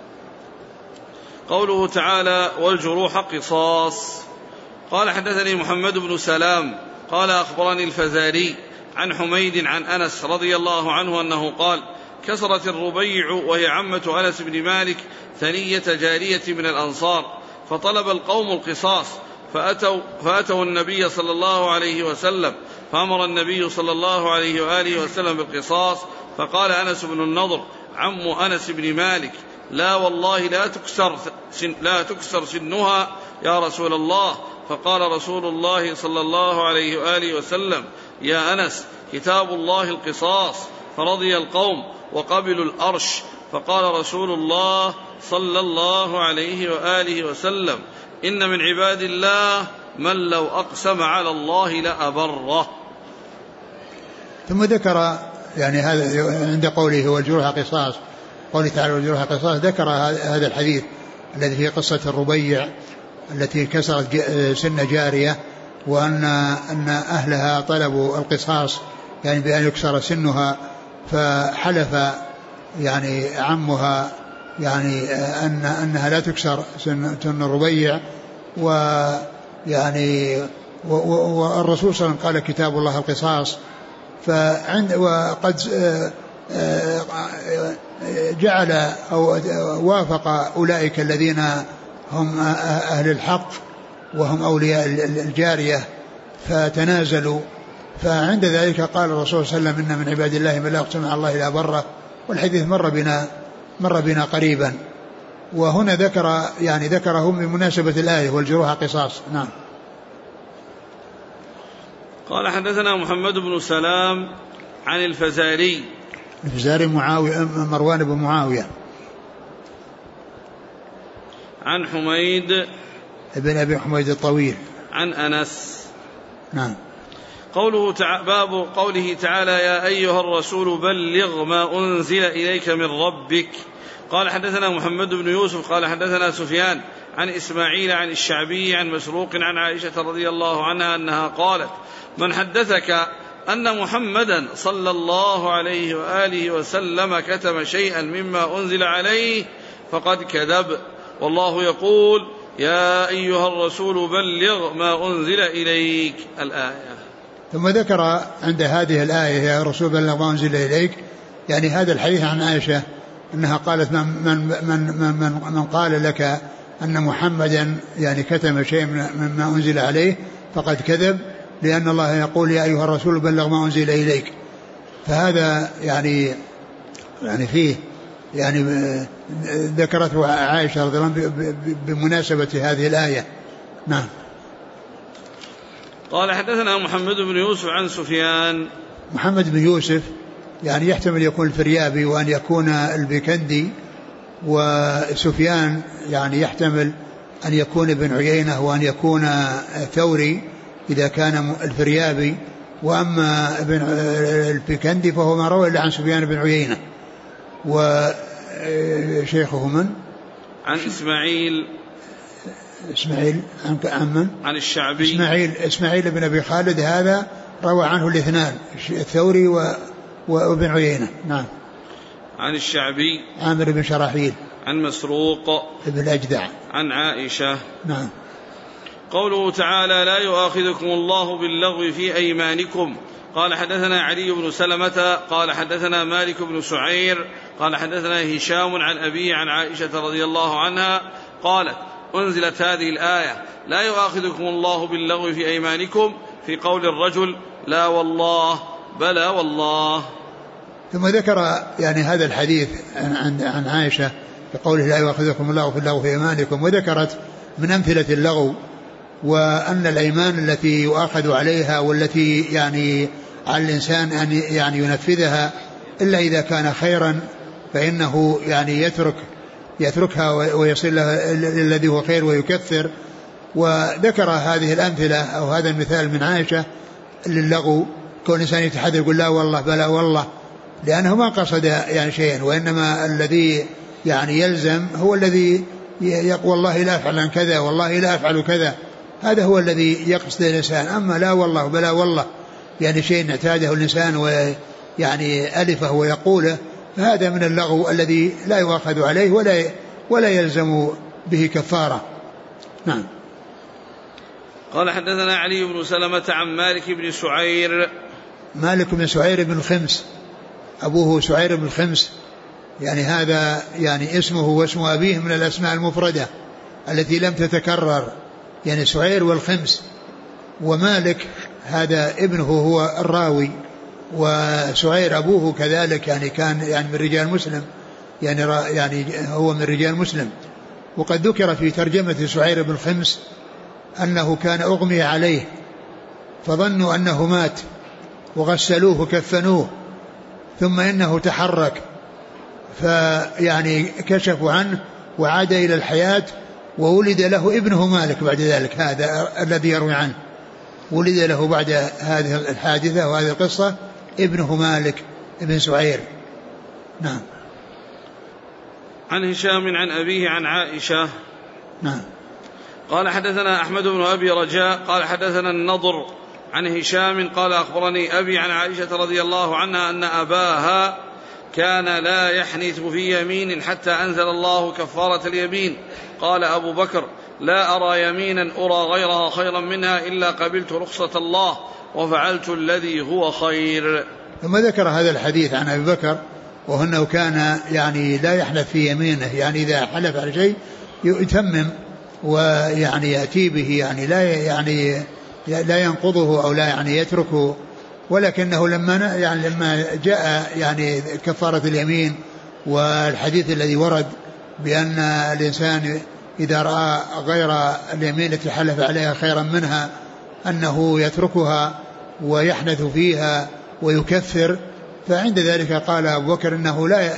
قوله تعالى والجروح قصاص. قال حدثني محمد بن سلام قال أخبرني الفزاري عن حميد عن أنس رضي الله عنه أنه قال كسرت الربيع وهي عمة أنس بن مالك ثنية جارية من الأنصار، فطلب القوم القصاص فأتوا النبي صلى الله عليه وسلم، فأمر النبي صلى الله عليه وآله وسلم بالقصاص. فقال أنس بن النضر عم أنس بن مالك لا والله لا تكسر سنها يا رسول الله. فقال رسول الله صلى الله عليه وآله وسلم يا أنس كتاب الله القصاص، فرضي القوم وقبلوا الأرش. فقال رسول الله صلى الله عليه وآله وسلم إن من عباد الله من لو أقسم على الله لأبره. ثم ذكر يعني هذا عند قوله والجروح قصاص، قوله تعالى والجروح قصاص، ذكر هذا الحديث الذي في قصة الربيع التي كسرت سن جارية، وأن أهلها طلبوا القصاص يعني بأن يكسر سنها، فحلف يعني عمها يعني أنها لا تكسر سن الربيع، ويعني والرسول صلى الله عليه وسلم قال كتاب الله القصاص. وقد جعل أو وافق أولئك الذين هم أهل الحق وهم أولياء الجارية فتنازلوا، فعند ذلك قال الرسول صلى الله عليه وسلم إن من عباد الله من لا يقسم على الله لا بره. والحديث مر بنا قريبا، وهنا ذكره بمناسبة الآية والجروح قصاص. نعم. قال حدثنا محمد بن سلام عن الفزاري مروان بن معاوية عن حميد ابن أبي حميد الطويل عن أنس. نعم. باب قوله تعالى يا أيها الرسول بلغ ما أنزل إليك من ربك. قال حدثنا محمد بن يوسف قال حدثنا سفيان عن إسماعيل عن الشعبي عن مسروق عن عائشة رضي الله عنها أنها قالت من حدثك أن محمدا صلى الله عليه وآله وسلم كتم شيئا مما أنزل عليه فقد كذب، والله يقول يا أيها الرسول بلغ ما أنزل إليك. الآية. ثم ذكر عند هذه الآية يا الرسول بلغ ما أنزل إليك، يعني هذا الحديث عن عائشة أنها قالت من قال لك أن محمدا يعني كتم شيء مما أنزل عليه فقد كذب، لأن الله يقول يا أيها الرسول بلغ ما أنزل إليك. فهذا يعني فيه يعني ذكرته عائشة رضي الله عنها بمناسبة هذه الآية. نعم. قال حدثنا محمد بن يوسف عن سفيان. محمد بن يوسف يعني يحتمل يكون الفريابي وأن يكون البيكندي، وسفيان يعني يحتمل أن يكون ابن عيينة وأن يكون ثوري إذا كان الفريابي، وأما ابن البيكندي فهو ما روى إلا عن سفيان بن عيينة. وشيخه من؟ عن إسماعيل عن من؟ عن الشعبي. إسماعيل بن أبي خالد هذا روى عنه الاثنان الثوري وابن عيينة. نعم. عن الشعبي عامر بن شراحيل عن مسروق ابن الأجدع عن عائشة. نعم. قوله تعالى لا يؤاخذكم الله باللغو في أيمانكم. قال حدثنا علي بن سلمة قال حدثنا مالك بن سعير قال حدثنا هشام عن أبيه عن عائشة رضي الله عنها قالت أنزلت هذه الآية لا يؤاخذكم الله باللغو في أيمانكم في قول الرجل لا والله بلى والله. ثم ذكر يعني هذا الحديث عن عائشة بقوله لا يؤاخذكم الله باللغو في أيمانكم، وذكرت من أمثلة اللغو وأن الأيمان التي يؤاخذ عليها والتي يعني على الإنسان أن يعني ينفذها إلا إذا كان خيرا فإنه يعني يتركها ويصل له الذي هو خير ويكثر. وذكر هذه الأمثلة أو هذا المثال من عائشة للغو، كون الإنسان يتحدث يقول لا والله بلا والله، لأنه ما قصد يعني شيئا، وإنما الذي يعني يلزم هو الذي يقول والله لا أفعل عن كذا والله لا أفعل كذا، هذا هو الذي يقصد الإنسان. أما لا والله بلا والله يعني شيء اعتاده الإنسان ويعني ألفه ويقوله، فهذا من اللغو الذي لا يؤاخذ عليه ولا يلزم به كفارة. نعم. قال حدثنا علي بن سلمة عن مالك بن سعير. مالك بن سعير بن الخمس أبوه سعير بن الخمس، يعني هذا يعني اسمه واسم أبيه من الأسماء المفردة التي لم تتكرر، يعني سعير والخمس. ومالك هذا ابنه هو وسعير أبوه كذلك يعني كان يعني من رجال مسلم، يعني هو من رجال مسلم. وقد ذكر في ترجمة سعير بن الخمس أنه كان أغمي عليه فظنوا أنه مات وغسلوه وكفنوه، ثم إنه تحرك فيعني كشفوا عنه وعاد إلى الحياة، وولد له ابنه مالك بعد ذلك، هذا الذي يروي عنه ولد له بعد هذه الحادثة وهذه القصة ابنه مالك ابن سعير. نعم. عن هشام عن أبيه عن عائشة. نعم. قال حدثنا أحمد بن أبي رجاء قال حدثنا النضر عن هشام قال أخبرني أبي عن عائشة رضي الله عنها أن أباها كان لا يحنث في يمين حتى أنزل الله كفارة اليمين. قال أبو بكر لا أرى يمينا أرى غيرها خيرا منها إلا قبلت رخصة الله وفعلت الذي هو خير. ثم ذكر هذا الحديث عن أبي بكر وأنه كان يعني لا يحلف في يمينه، يعني إذا حلف على شيء يتمم ويعني يأتي به، يعني لا ينقضه أو لا يعني يتركه. ولكنه لما جاء يعني كفارة اليمين والحديث الذي ورد بأن الإنسان إذا رأى غير اليمين التي حلف عليها خيرا منها أنه يتركها ويحنث فيها ويكفر، فعند ذلك قال أبو بكر إنه لا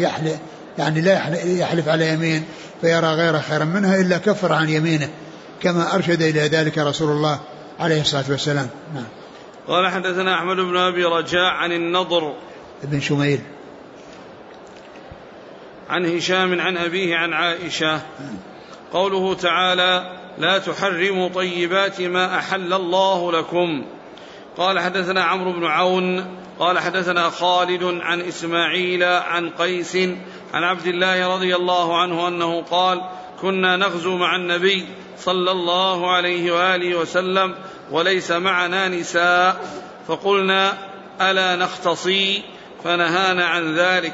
يحلف على يمين فيرى غير خيرا منها إلا كفر عن يمينه، كما أرشد إلى ذلك رسول الله عليه الصلاة والسلام. نعم. قال حدثنا أحمد بن أبي رجاء عن النضر ابن شميل عن هشام عن أبيه عن عائشة. قوله تعالى لا تحرموا طيبات ما أحل الله لكم. قال حدثنا عمرو بن عون قال حدثنا خالد عن إسماعيل عن قيس عن عبد الله رضي الله عنه أنه قال كنا نغزو مع النبي صلى الله عليه وآله وسلم وليس معنا نساء فقلنا ألا نختصي فنهانا عن ذلك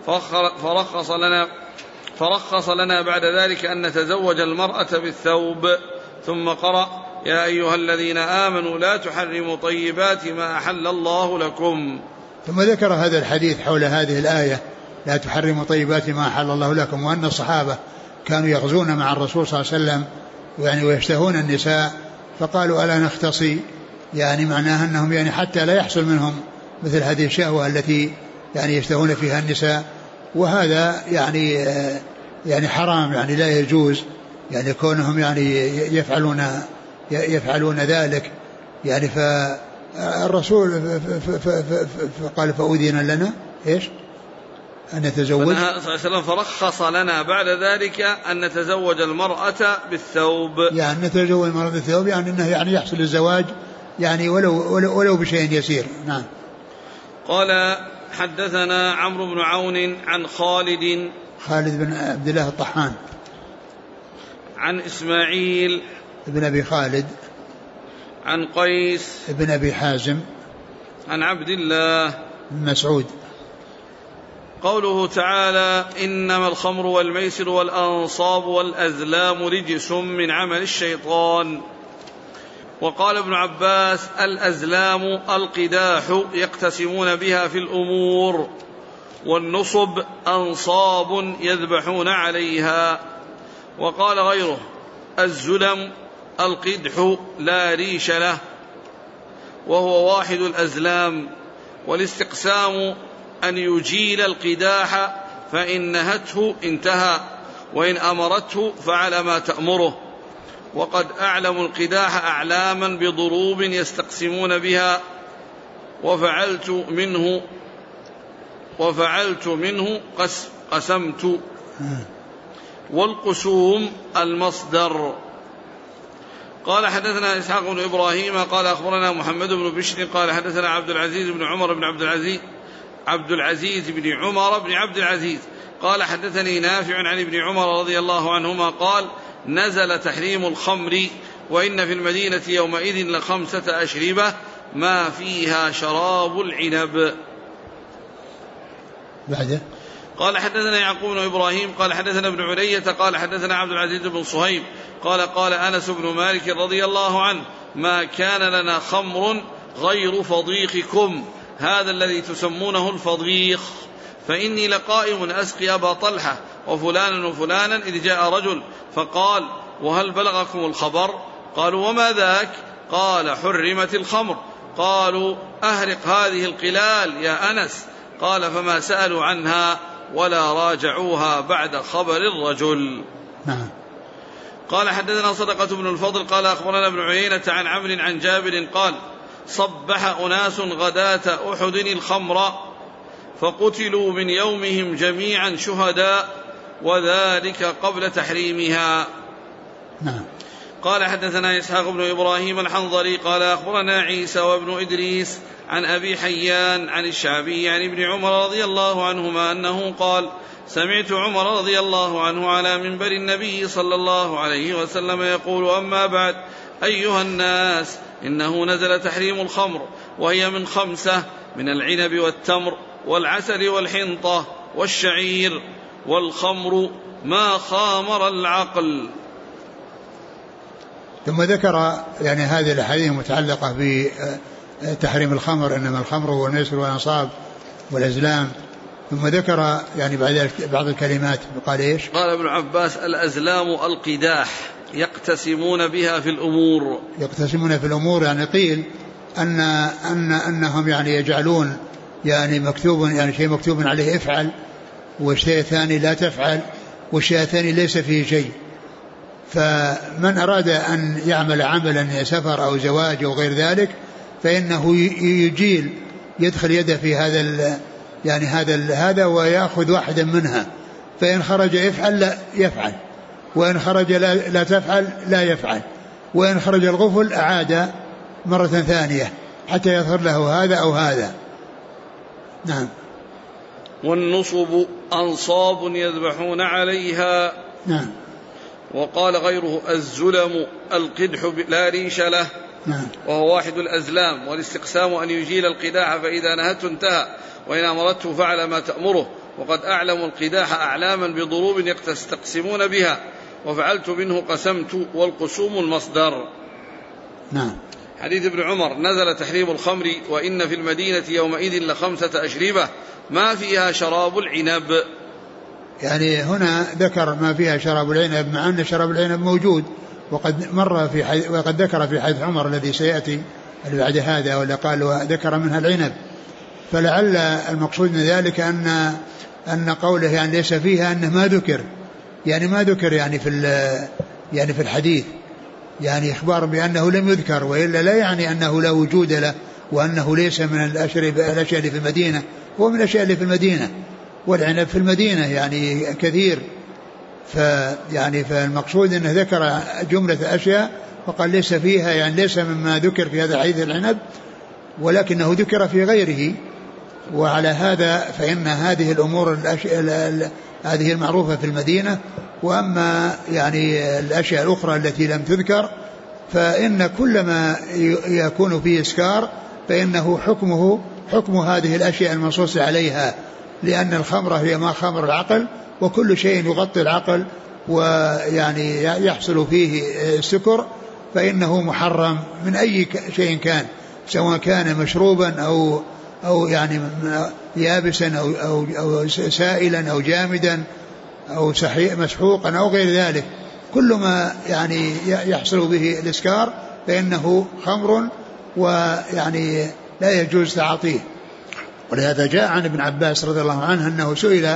فرخص لنا بعد ذلك أن نتزوج المرأة بالثوب ثم قرأ يا أيها الذين آمنوا لا تحرموا طيبات ما أحل الله لكم. ثم ذكر هذا الحديث حول هذه الآية لا تحرموا طيبات ما أحل الله لكم، وأن الصحابة كانوا يغزون مع الرسول صلى الله عليه وسلم يعني ويشتهون النساء فقالوا ألا نختصي، يعني معناها أنهم يعني حتى لا يحصل منهم مثل هذه الشهوة التي يعني يشتهون فيها النساء، وهذا يعني حرام، يعني لا يجوز يعني كونهم يعني يفعلون ذلك. يعني فالرسول قال فأذن لنا إيش أن نتزوج، صلى الله عليه وسلم فرخص لنا بعد ذلك أن نتزوج المرأة بالثوب، يعني نتزوج المرأة بالثوب يعني أنه يعني يحصل الزواج يعني ولو بشيء يسير. نعم. قال حدثنا عمرو بن عون عن خالد بن عبد الله الطحان عن إسماعيل ابن أبي خالد عن قيس ابن أبي حازم عن عبد الله بن مسعود. قوله تعالى إنما الخمر والميسر والأنصاب والأزلام رجس من عمل الشيطان. وقال ابن عباس الأزلام القداح يقتسمون بها في الأمور، والنصب أنصاب يذبحون عليها. وقال غيره الزلم القدح لا ريش له وهو واحد الأزلام، والاستقسام أن يجيل القداح فإن نهته انتهى وإن أمرته فعل ما تأمره. وقد أعلموا القداح أعلاما بضروب يستقسمون بها وفعلت منه قسمت. والقسوم المصدر. قال حدثنا إسحاق بن إبراهيم قال أخبرنا محمد بن بشر قال حدثنا عبد العزيز بن عمر بن عبد العزيز بن عمر بن عبد العزيز قال حدثني نافع عن ابن عمر رضي الله عنهما قال نزل تحريم الخمر وإن في المدينة يومئذ ل5 أشربة ما فيها شراب العنب. بعده قال حدثنا يعقوب بن إبراهيم قال حدثنا ابن علية قال حدثنا عبد العزيز بن صهيب قال أنس بن مالك رضي الله عنه ما كان لنا خمر غير فضيخكم هذا الذي تسمونه الفضيخ، فإني لقائم أسقي أبا طلحة وفلانا وفلانا إذ جاء رجل فقال وهل بلغكم الخبر؟ قالوا وما ذاك؟ قال حرمت الخمر. قالوا أهرق هذه القلال يا أنس. قال فما سألوا عنها ولا راجعوها بعد خبر الرجل. نعم. قال حدثنا صدقة بن الفضل قال أخبرنا ابن عيينة عن عمرو عن جابر قال صبح أناس غداة أحد الخمر فقتلوا من يومهم جميعا شهداء وذلك قبل تحريمها. نعم. قال حدثنا إسحاق بن إبراهيم الحنظلي قال أخبرنا عيسى وابن إدريس عن أبي حيان عن الشعبي عن ابن عمر رضي الله عنهما أنه قال سمعت عمر رضي الله عنه على منبر النبي صلى الله عليه وسلم يقول أما بعد أيها الناس إنه نزل تحريم الخمر وهي من 5 من العنب والتمر والعسل والحنطة والشعير، والخمر ما خامر العقل. ثم ذكر يعني هذه الأحاديث المتعلقة بتحريم الخمر إنما الخمر هو الميسر والأنصاب والأزلام، ثم ذكر يعني بعض الكلمات قال إيش؟ قال ابن عباس الأزلام القداح يقتسمون بها في الأمور. يقتسمون في الأمور يعني قيل أنهم يعني يجعلون يعني مكتوب يعني شيء مكتوب عليه افعل والشيء الثاني لا تفعل والشيء الثاني ليس فيه شيء. فمن أراد أن يعمل عملا سفر أو زواج أو غير ذلك فإنه يجيل يدخل يده في هذا ويأخذ واحدا منها، فإن خرج يفعل لا يفعل، وإن خرج لا تفعل لا يفعل، وإن خرج الغفل أعاد مرة ثانية. حتى يظهر له هذا أو هذا. نعم. والنصب أنصاب يذبحون عليها. نعم. وقال غيره الزلم القدح لا ريش له. نعم. وهو واحد الأزلام. والاستقسام أن يجيل القداح فإذا نهته انتهى وإن أمرته فعل ما تأمره. وقد أعلموا القداح أعلاما بضروب يستقسمون بها وفعلت منه قسمت والقسوم المصدر. نعم. حديث ابن عمر نزل تحريم الخمر وإن في المدينة يومئذ ل5 أشربة ما فيها شراب العنب. يعني هنا ذكر ما فيها شراب العنب مع أن شراب العنب موجود وقد ذكر في حديث عمر الذي سيأتي بعد هذا ولا قال وذكر منها العنب. فلعل المقصود من ذلك أن قوله يعني ليس فيها أنه ما ذكر يعني في الحديث يعني إخبار بأنه لم يذكر وإلا لا يعني أنه لا وجود له وأنه ليس من الأشياء اللي في المدينة. هو من الأشياء اللي في المدينة والعنب في المدينة يعني كثير. فالمقصود أنه ذكر جملة أشياء وقال ليس فيها يعني ليس مما ذكر في هذا الحديث العنب ولكنه ذكر في غيره. وعلى هذا فإن هذه الأمور هذه المعروفة في المدينة. وأما يعني الأشياء الأخرى التي لم تذكر فإن كل ما يكون فيه إسكار فإنه حكم هذه الأشياء المنصوص عليها لأن الخمرة هي ما خمر العقل وكل شيء يغطي العقل ويعني يحصل فيه السكر فإنه محرم من أي شيء كان سواء كان مشروبا أو يعني يابسا أو سائلا أو جامدا أو مسحوقا أو غير ذلك. كل ما يعني يحصل به الإسكار فإنه خمر ويعني لا يجوز تعاطيه. ولهذا جاء عن ابن عباس رضي الله عنه أنه سئل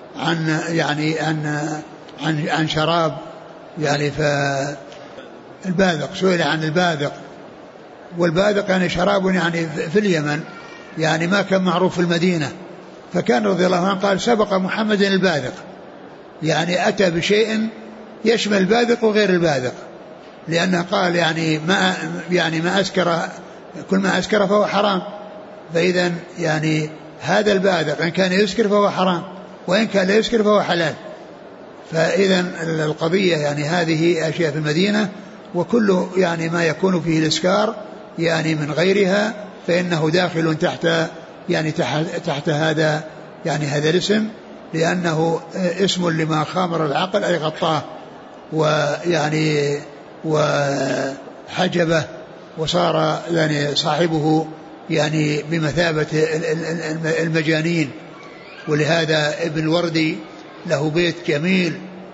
عن شراب يعني فالباذق سئل عن الباذق والباذق يعني شراب يعني في اليمن يعني ما كان معروف في المدينة. فكان رضي الله عنه قال سبق محمد الباذق يعني أتى بشيء يشمل الباذق وغير الباذق لأنه قال يعني ما أسكر كل ما أسكر فهو حرام. فإذا يعني هذا الباذق إن كان يسكر فهو حرام وإن كان لا يسكر فهو حلال. فإذا القضية يعني هذه أشياء في المدينة وكل يعني ما يكون فيه الإسكار يعني من غيرها فإنه داخل تحت هذا يعني هذا الاسم لأنه اسم لما خامر العقل أي غطاه ويعني وحجبه وصار يعني صاحبه يعني بمثابة المجانين. ولهذا ابن الوردي له بيت جميل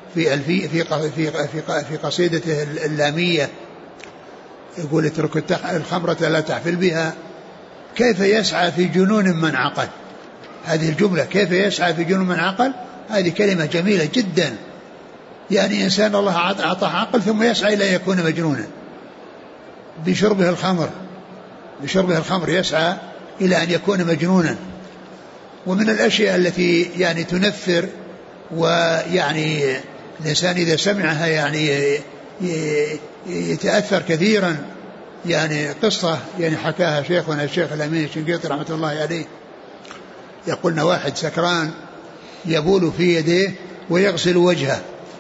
في قصيدته اللامية يقول اترك الخمرة لا تحفل بها كيف يسعى في جنون من عقل. هذه الجملة كيف يسعى في جنون من عقل هذه كلمة جميلة جدا. يعني إنسان الله أعطاه عقل ثم يسعى إلى يكون مجنونا بشربه الخمر يسعى إلى أن يكون مجنونا. ومن الأشياء التي يعني تنفر ويعني الإنسان إذا سمعها يعني يتأثر كثيرا. يعني قصة يعني حكاها شيخنا الشيخ الأمين الشنقيطي رحمة الله عليه يقولنا واحد سكران يبول في يديه ويغسل وجهه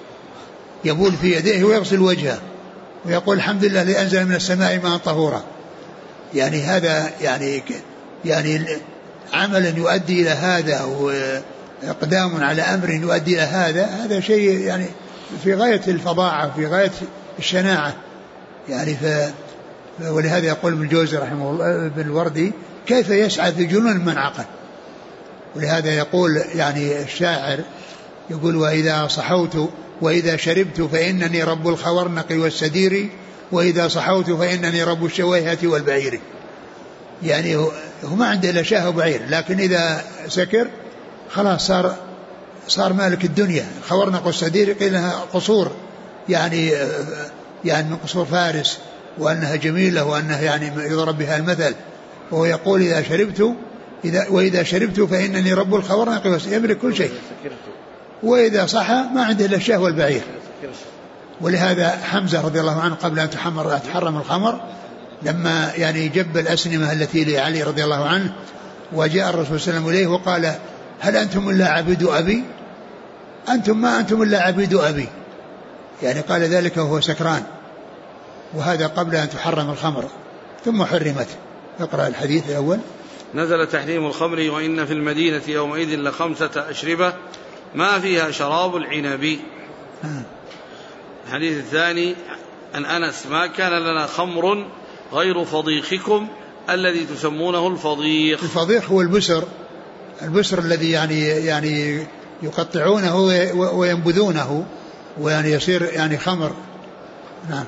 ويقول الحمد لله الذي أنزل من السماء ماء طهورا. يعني هذا يعني عمل يؤدي إلى هذا وإقدام على أمر يؤدي إلى هذا شيء يعني في غاية الفظاعة في غاية الشناعة. يعني ولهذا يقول ابن الجوزي رحمه الله ابن الوردي كيف يسعى في جنون من عقل. ولهذا يقول يعني الشاعر يقول وإذا صحوت وإذا شربت فإنني رب الخورنق والسدير وإذا صحوت فإنني رب الشويهة والبعير. يعني هو ما عنده إلا شاه وبعير لكن إذا سكر خلاص صار مالك الدنيا. الخورنق والسدير قيل لها قصور يعني من قصور فارس وأنها جميلة وأنها يعني يضرب بها المثل. وهو يقول وإذا شربت فإنني رب الخورنق يملك كل شيء وإذا صحى ما عنده إلا الشاه والبعير. ولهذا حمزة رضي الله عنه قبل أن تحرم الخمر لما يعني جب الأسنمة التي لعلي رضي الله عنه، وجاء الرسول صلى الله عليه وسلم إليه وقال: هل أنتم إلا عبيد أبي؟ أنتم ما أنتم إلا عبيد أبي، يعني قال ذلك وهو سكران، وهذا قبل أن تحرم الخمر ثم حرمت. اقرأ الحديث الأول. نزل تحريم الخمر وإن في المدينة يومئذ ل5 أشربة ما فيها شراب العنب. الحديث الثاني عن أنس: ما كان لنا خمر غير فضيخكم الذي تسمونه الفضيخ. الفضيخ هو البسر الذي يعني يقطعونه وينبذونه ويعني يصير يعني خمر. نعم.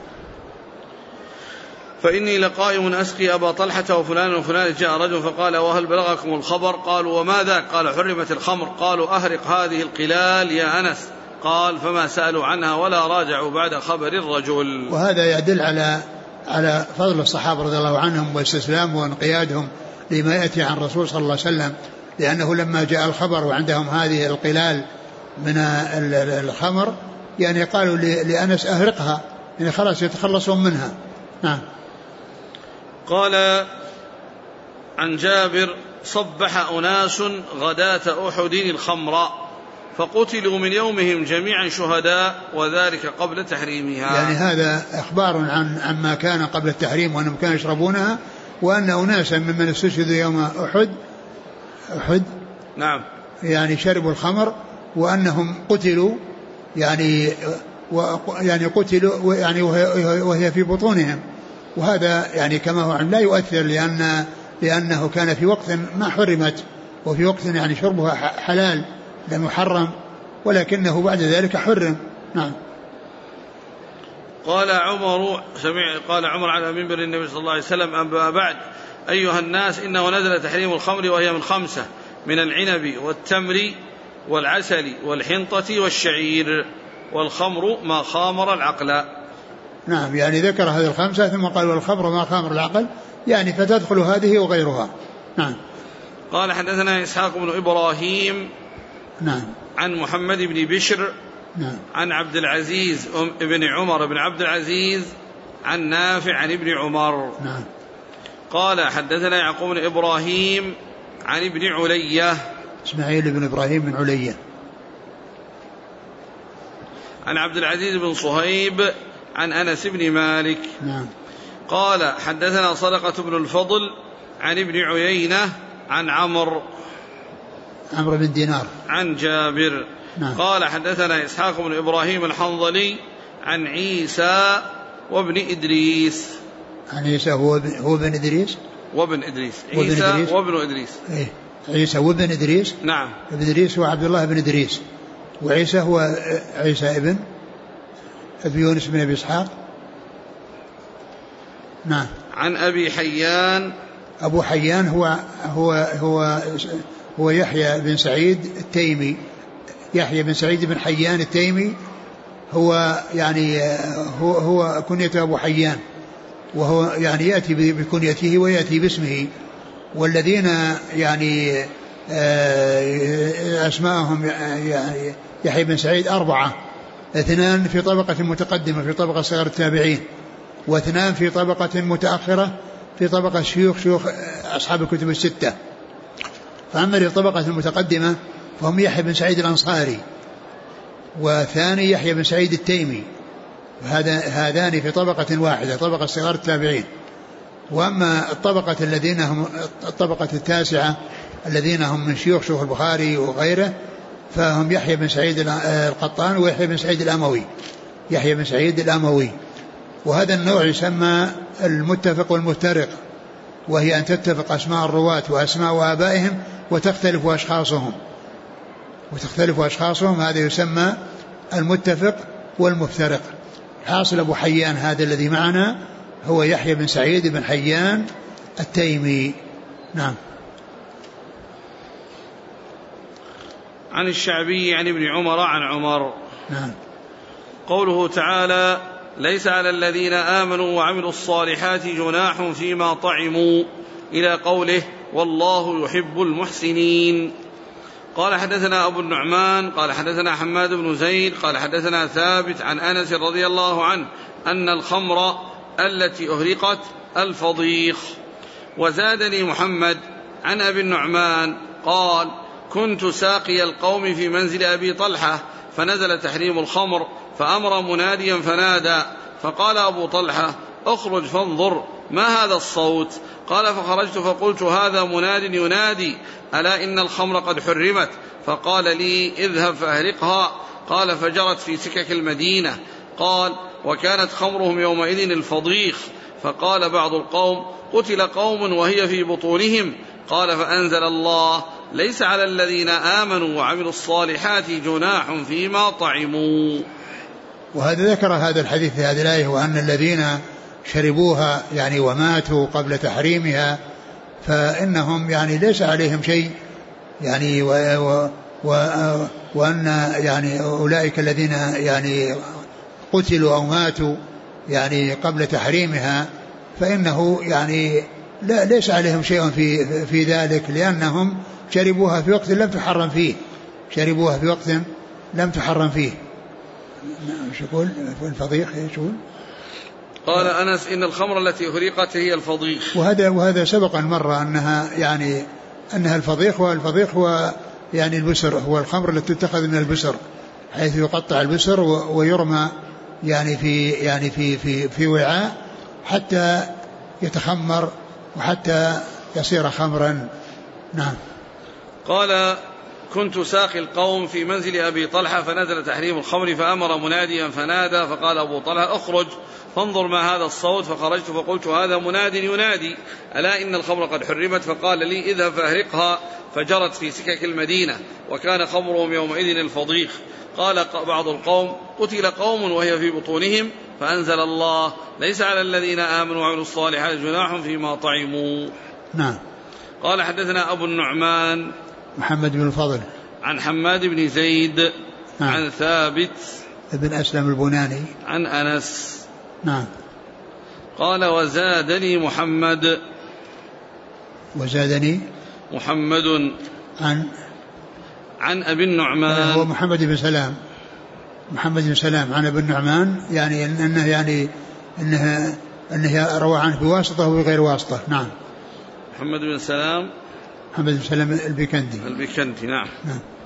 فإني لقائم أسقي أبا طلحة وفلان وفلان، جاء رجل فقال: وهل بلغكم الخبر؟ قالوا: وما ذاك؟ قال: حرمت الخمر. قالوا: أهرق هذه القلال يا أنس. قال: فما سألوا عنها ولا راجعوا بعد خبر الرجل. وهذا يدل على فضل الصحابة رضي الله عنهم واستسلامهم وانقيادهم لما يأتي عن الرسول صلى الله عليه وسلم، لأنه لما جاء الخبر وعندهم هذه القلال من الخمر يعني قالوا لأنس: أهرقها، يعني خلاص يتخلصون منها. نعم. قال عن جابر: صبح أناس غداة أحد الخمر فقتلوا من يومهم جميعا شهداء، وذلك قبل تحريمها. يعني هذا إخبار عما كان قبل التحريم وأنهم كانوا يشربونها، وأن أناسا ممن استشهدوا يوم أحد نعم يعني شربوا الخمر، وأنهم قتلوا يعني قتلوا يعني وهي في بطونهم. وهذا يعني كما هو لا يؤثر، لأنه كان في وقت ما حرمت، وفي وقت يعني شربها حلال لم يحرم، ولكنه بعد ذلك حرم. نعم. قال عمر على منبر النبي صلى الله عليه وسلم: أما بعد أيها الناس، إنه نزل تحريم الخمر وهي من 5: من العنب والتمر والعسل والحنطة والشعير، والخمر ما خامر العقل. نعم، يعني ذكر هذه 5 ثم قال: والخمر ما خامر العقل، يعني فتدخل هذه وغيرها. نعم. قال: حدثنا إسحاق بن إبراهيم نعم عن محمد بن بشر نعم عن عبد العزيز بن عمر بن عبد العزيز عن نافع عن ابن عمر. نعم. قال: حدثنا يعقوب بن إبراهيم عن ابن علية، إسماعيل بن إبراهيم بن علية، عن عبد العزيز بن صهيب عن أنس بن مالك. نعم. قال: حدثنا صدقة بن الفضل عن ابن عيينة عن عمرو بن دينار عن جابر. نعم. قال: حدثنا إسحاق بن إبراهيم الحنظلي عن عيسى وابن إدريس. عن عيسى هو بن إدريس وابن إدريس، عيسى وابن إدريس. إيه؟ عيسى وابن إدريس. نعم. ابن إدريس هو عبد الله بن إدريس، وعيسى هو عيسى ابن يونس بن أبي إسحاق. نعم. عن أبي حيان. أبو حيان هو يحيى بن سعيد التيمي، يحيى بن سعيد بن حيان التيمي، هو يعني هو كنيته أبو حيان، وهو يعني يأتي بكنيته ويأتي باسمه. والذين يعني أسماءهم يعني يحيى بن سعيد 4: 2 في طبقة متقدمة في طبقة صغار التابعين، و2 في طبقة متأخرة في طبقة شيوخ أصحاب الكتب 6. فأما الطبقة المتقدمة فهم يحيى بن سعيد الأنصاري، وثاني يحيى بن سعيد التيمي، هذان في طبقة واحدة طبقة صغار التابعين. وأما الطبقة التاسعة الذين هم من شيوخ البخاري وغيره فهم يحيى بن سعيد القطان ويحيى بن سعيد الأموي. وهذا النوع يسمى المتفق والمفترق، وهي أن تتفق أسماء الرواة وأسماء آبائهم وتختلف أشخاصهم، هذا يسمى المتفق والمفترق. حاصل أبو حيان هذا الذي معنا هو يحيى بن سعيد بن حيان التيمي. نعم. عن الشعبي عن ابن عمر عن عمر. نعم. قوله تعالى: ليس على الذين آمنوا وعملوا الصالحات جناح فيما طعموا، إلى قوله: والله يحب المحسنين. قال: حدثنا أبو النعمان قال: حدثنا حماد بن زيد قال: حدثنا ثابت عن أنس رضي الله عنه أن الخمر التي أهرقت الفضيخ. وزادني محمد عن أبي النعمان قال كنت ساقي القوم في منزل أبي طلحة فنزل تحريم الخمر فأمر مناديا فنادى فقال أبو طلحة اخرج فانظر ما هذا الصوت؟ قال فخرجت فقلت هذا مناد ينادي ألا إن الخمر قد حرمت. فقال لي اذهب فأهرقها. قال فجرت في سكك المدينة. قال وكانت خمرهم يومئذ الفضيخ. فقال بعض القوم قتل قوم وهي في بطونهم. قال فأنزل الله ليس على الذين آمنوا وعملوا الصالحات جناح فيما طعموا. وهذا ذكر هذا الحديث في هذه الآية وأن الذين شربوها يعني وماتوا قبل تحريمها فإنهم يعني ليس عليهم شيء يعني وأن يعني أولئك الذين يعني قتلوا أو ماتوا يعني قبل تحريمها فإنه يعني ليس عليهم شيء في ذلك لأنهم شربوها في وقت لم تحرم فيه. شربوها في وقت لم تحرم فيه. ايش يقول الفضيخ؟ ايش يقول؟ قال أنس إن الخمر التي أهرقت هي الفضيخ. وهذا سبق المرة أنها يعني أنها الفضيخ. والفضيخ هو يعني البسر، هو الخمر التي تتخذ من البسر حيث يقطع البسر ويرمى يعني في وعاء حتى يتخمر وحتى يصير خمرا. نعم. قال كنت ساقي القوم في منزل أبي طلحة فنزل تحريم الخمر فأمر مناديا فنادى فقال أبو طلحة اخرج فانظر ما هذا الصوت. فخرجت فقلت هذا مناد ينادي ألا إن الخمر قد حرمت. فقال لي اذهب فأهرقها. فجرت في سكك المدينة وكان خمرهم يومئذ الفضيخ. قال بعض القوم قتل قوم وهي في بطونهم. فأنزل الله ليس على الذين آمنوا وعملوا الصالحات جناح فيما طعموا. نعم. قال حدثنا أبو النعمان محمد بن الفضل عن حماد بن زيد نعم. عن ثابت ابن أسلم البناني عن أنس. نعم. قال وزادني محمد محمد عن أبي النعمان هو محمد بن سلام عن أبي النعمان يعني أنه روى عنه بواسطة وبغير واسطة. نعم. محمد بن سلام البكندي. نعم.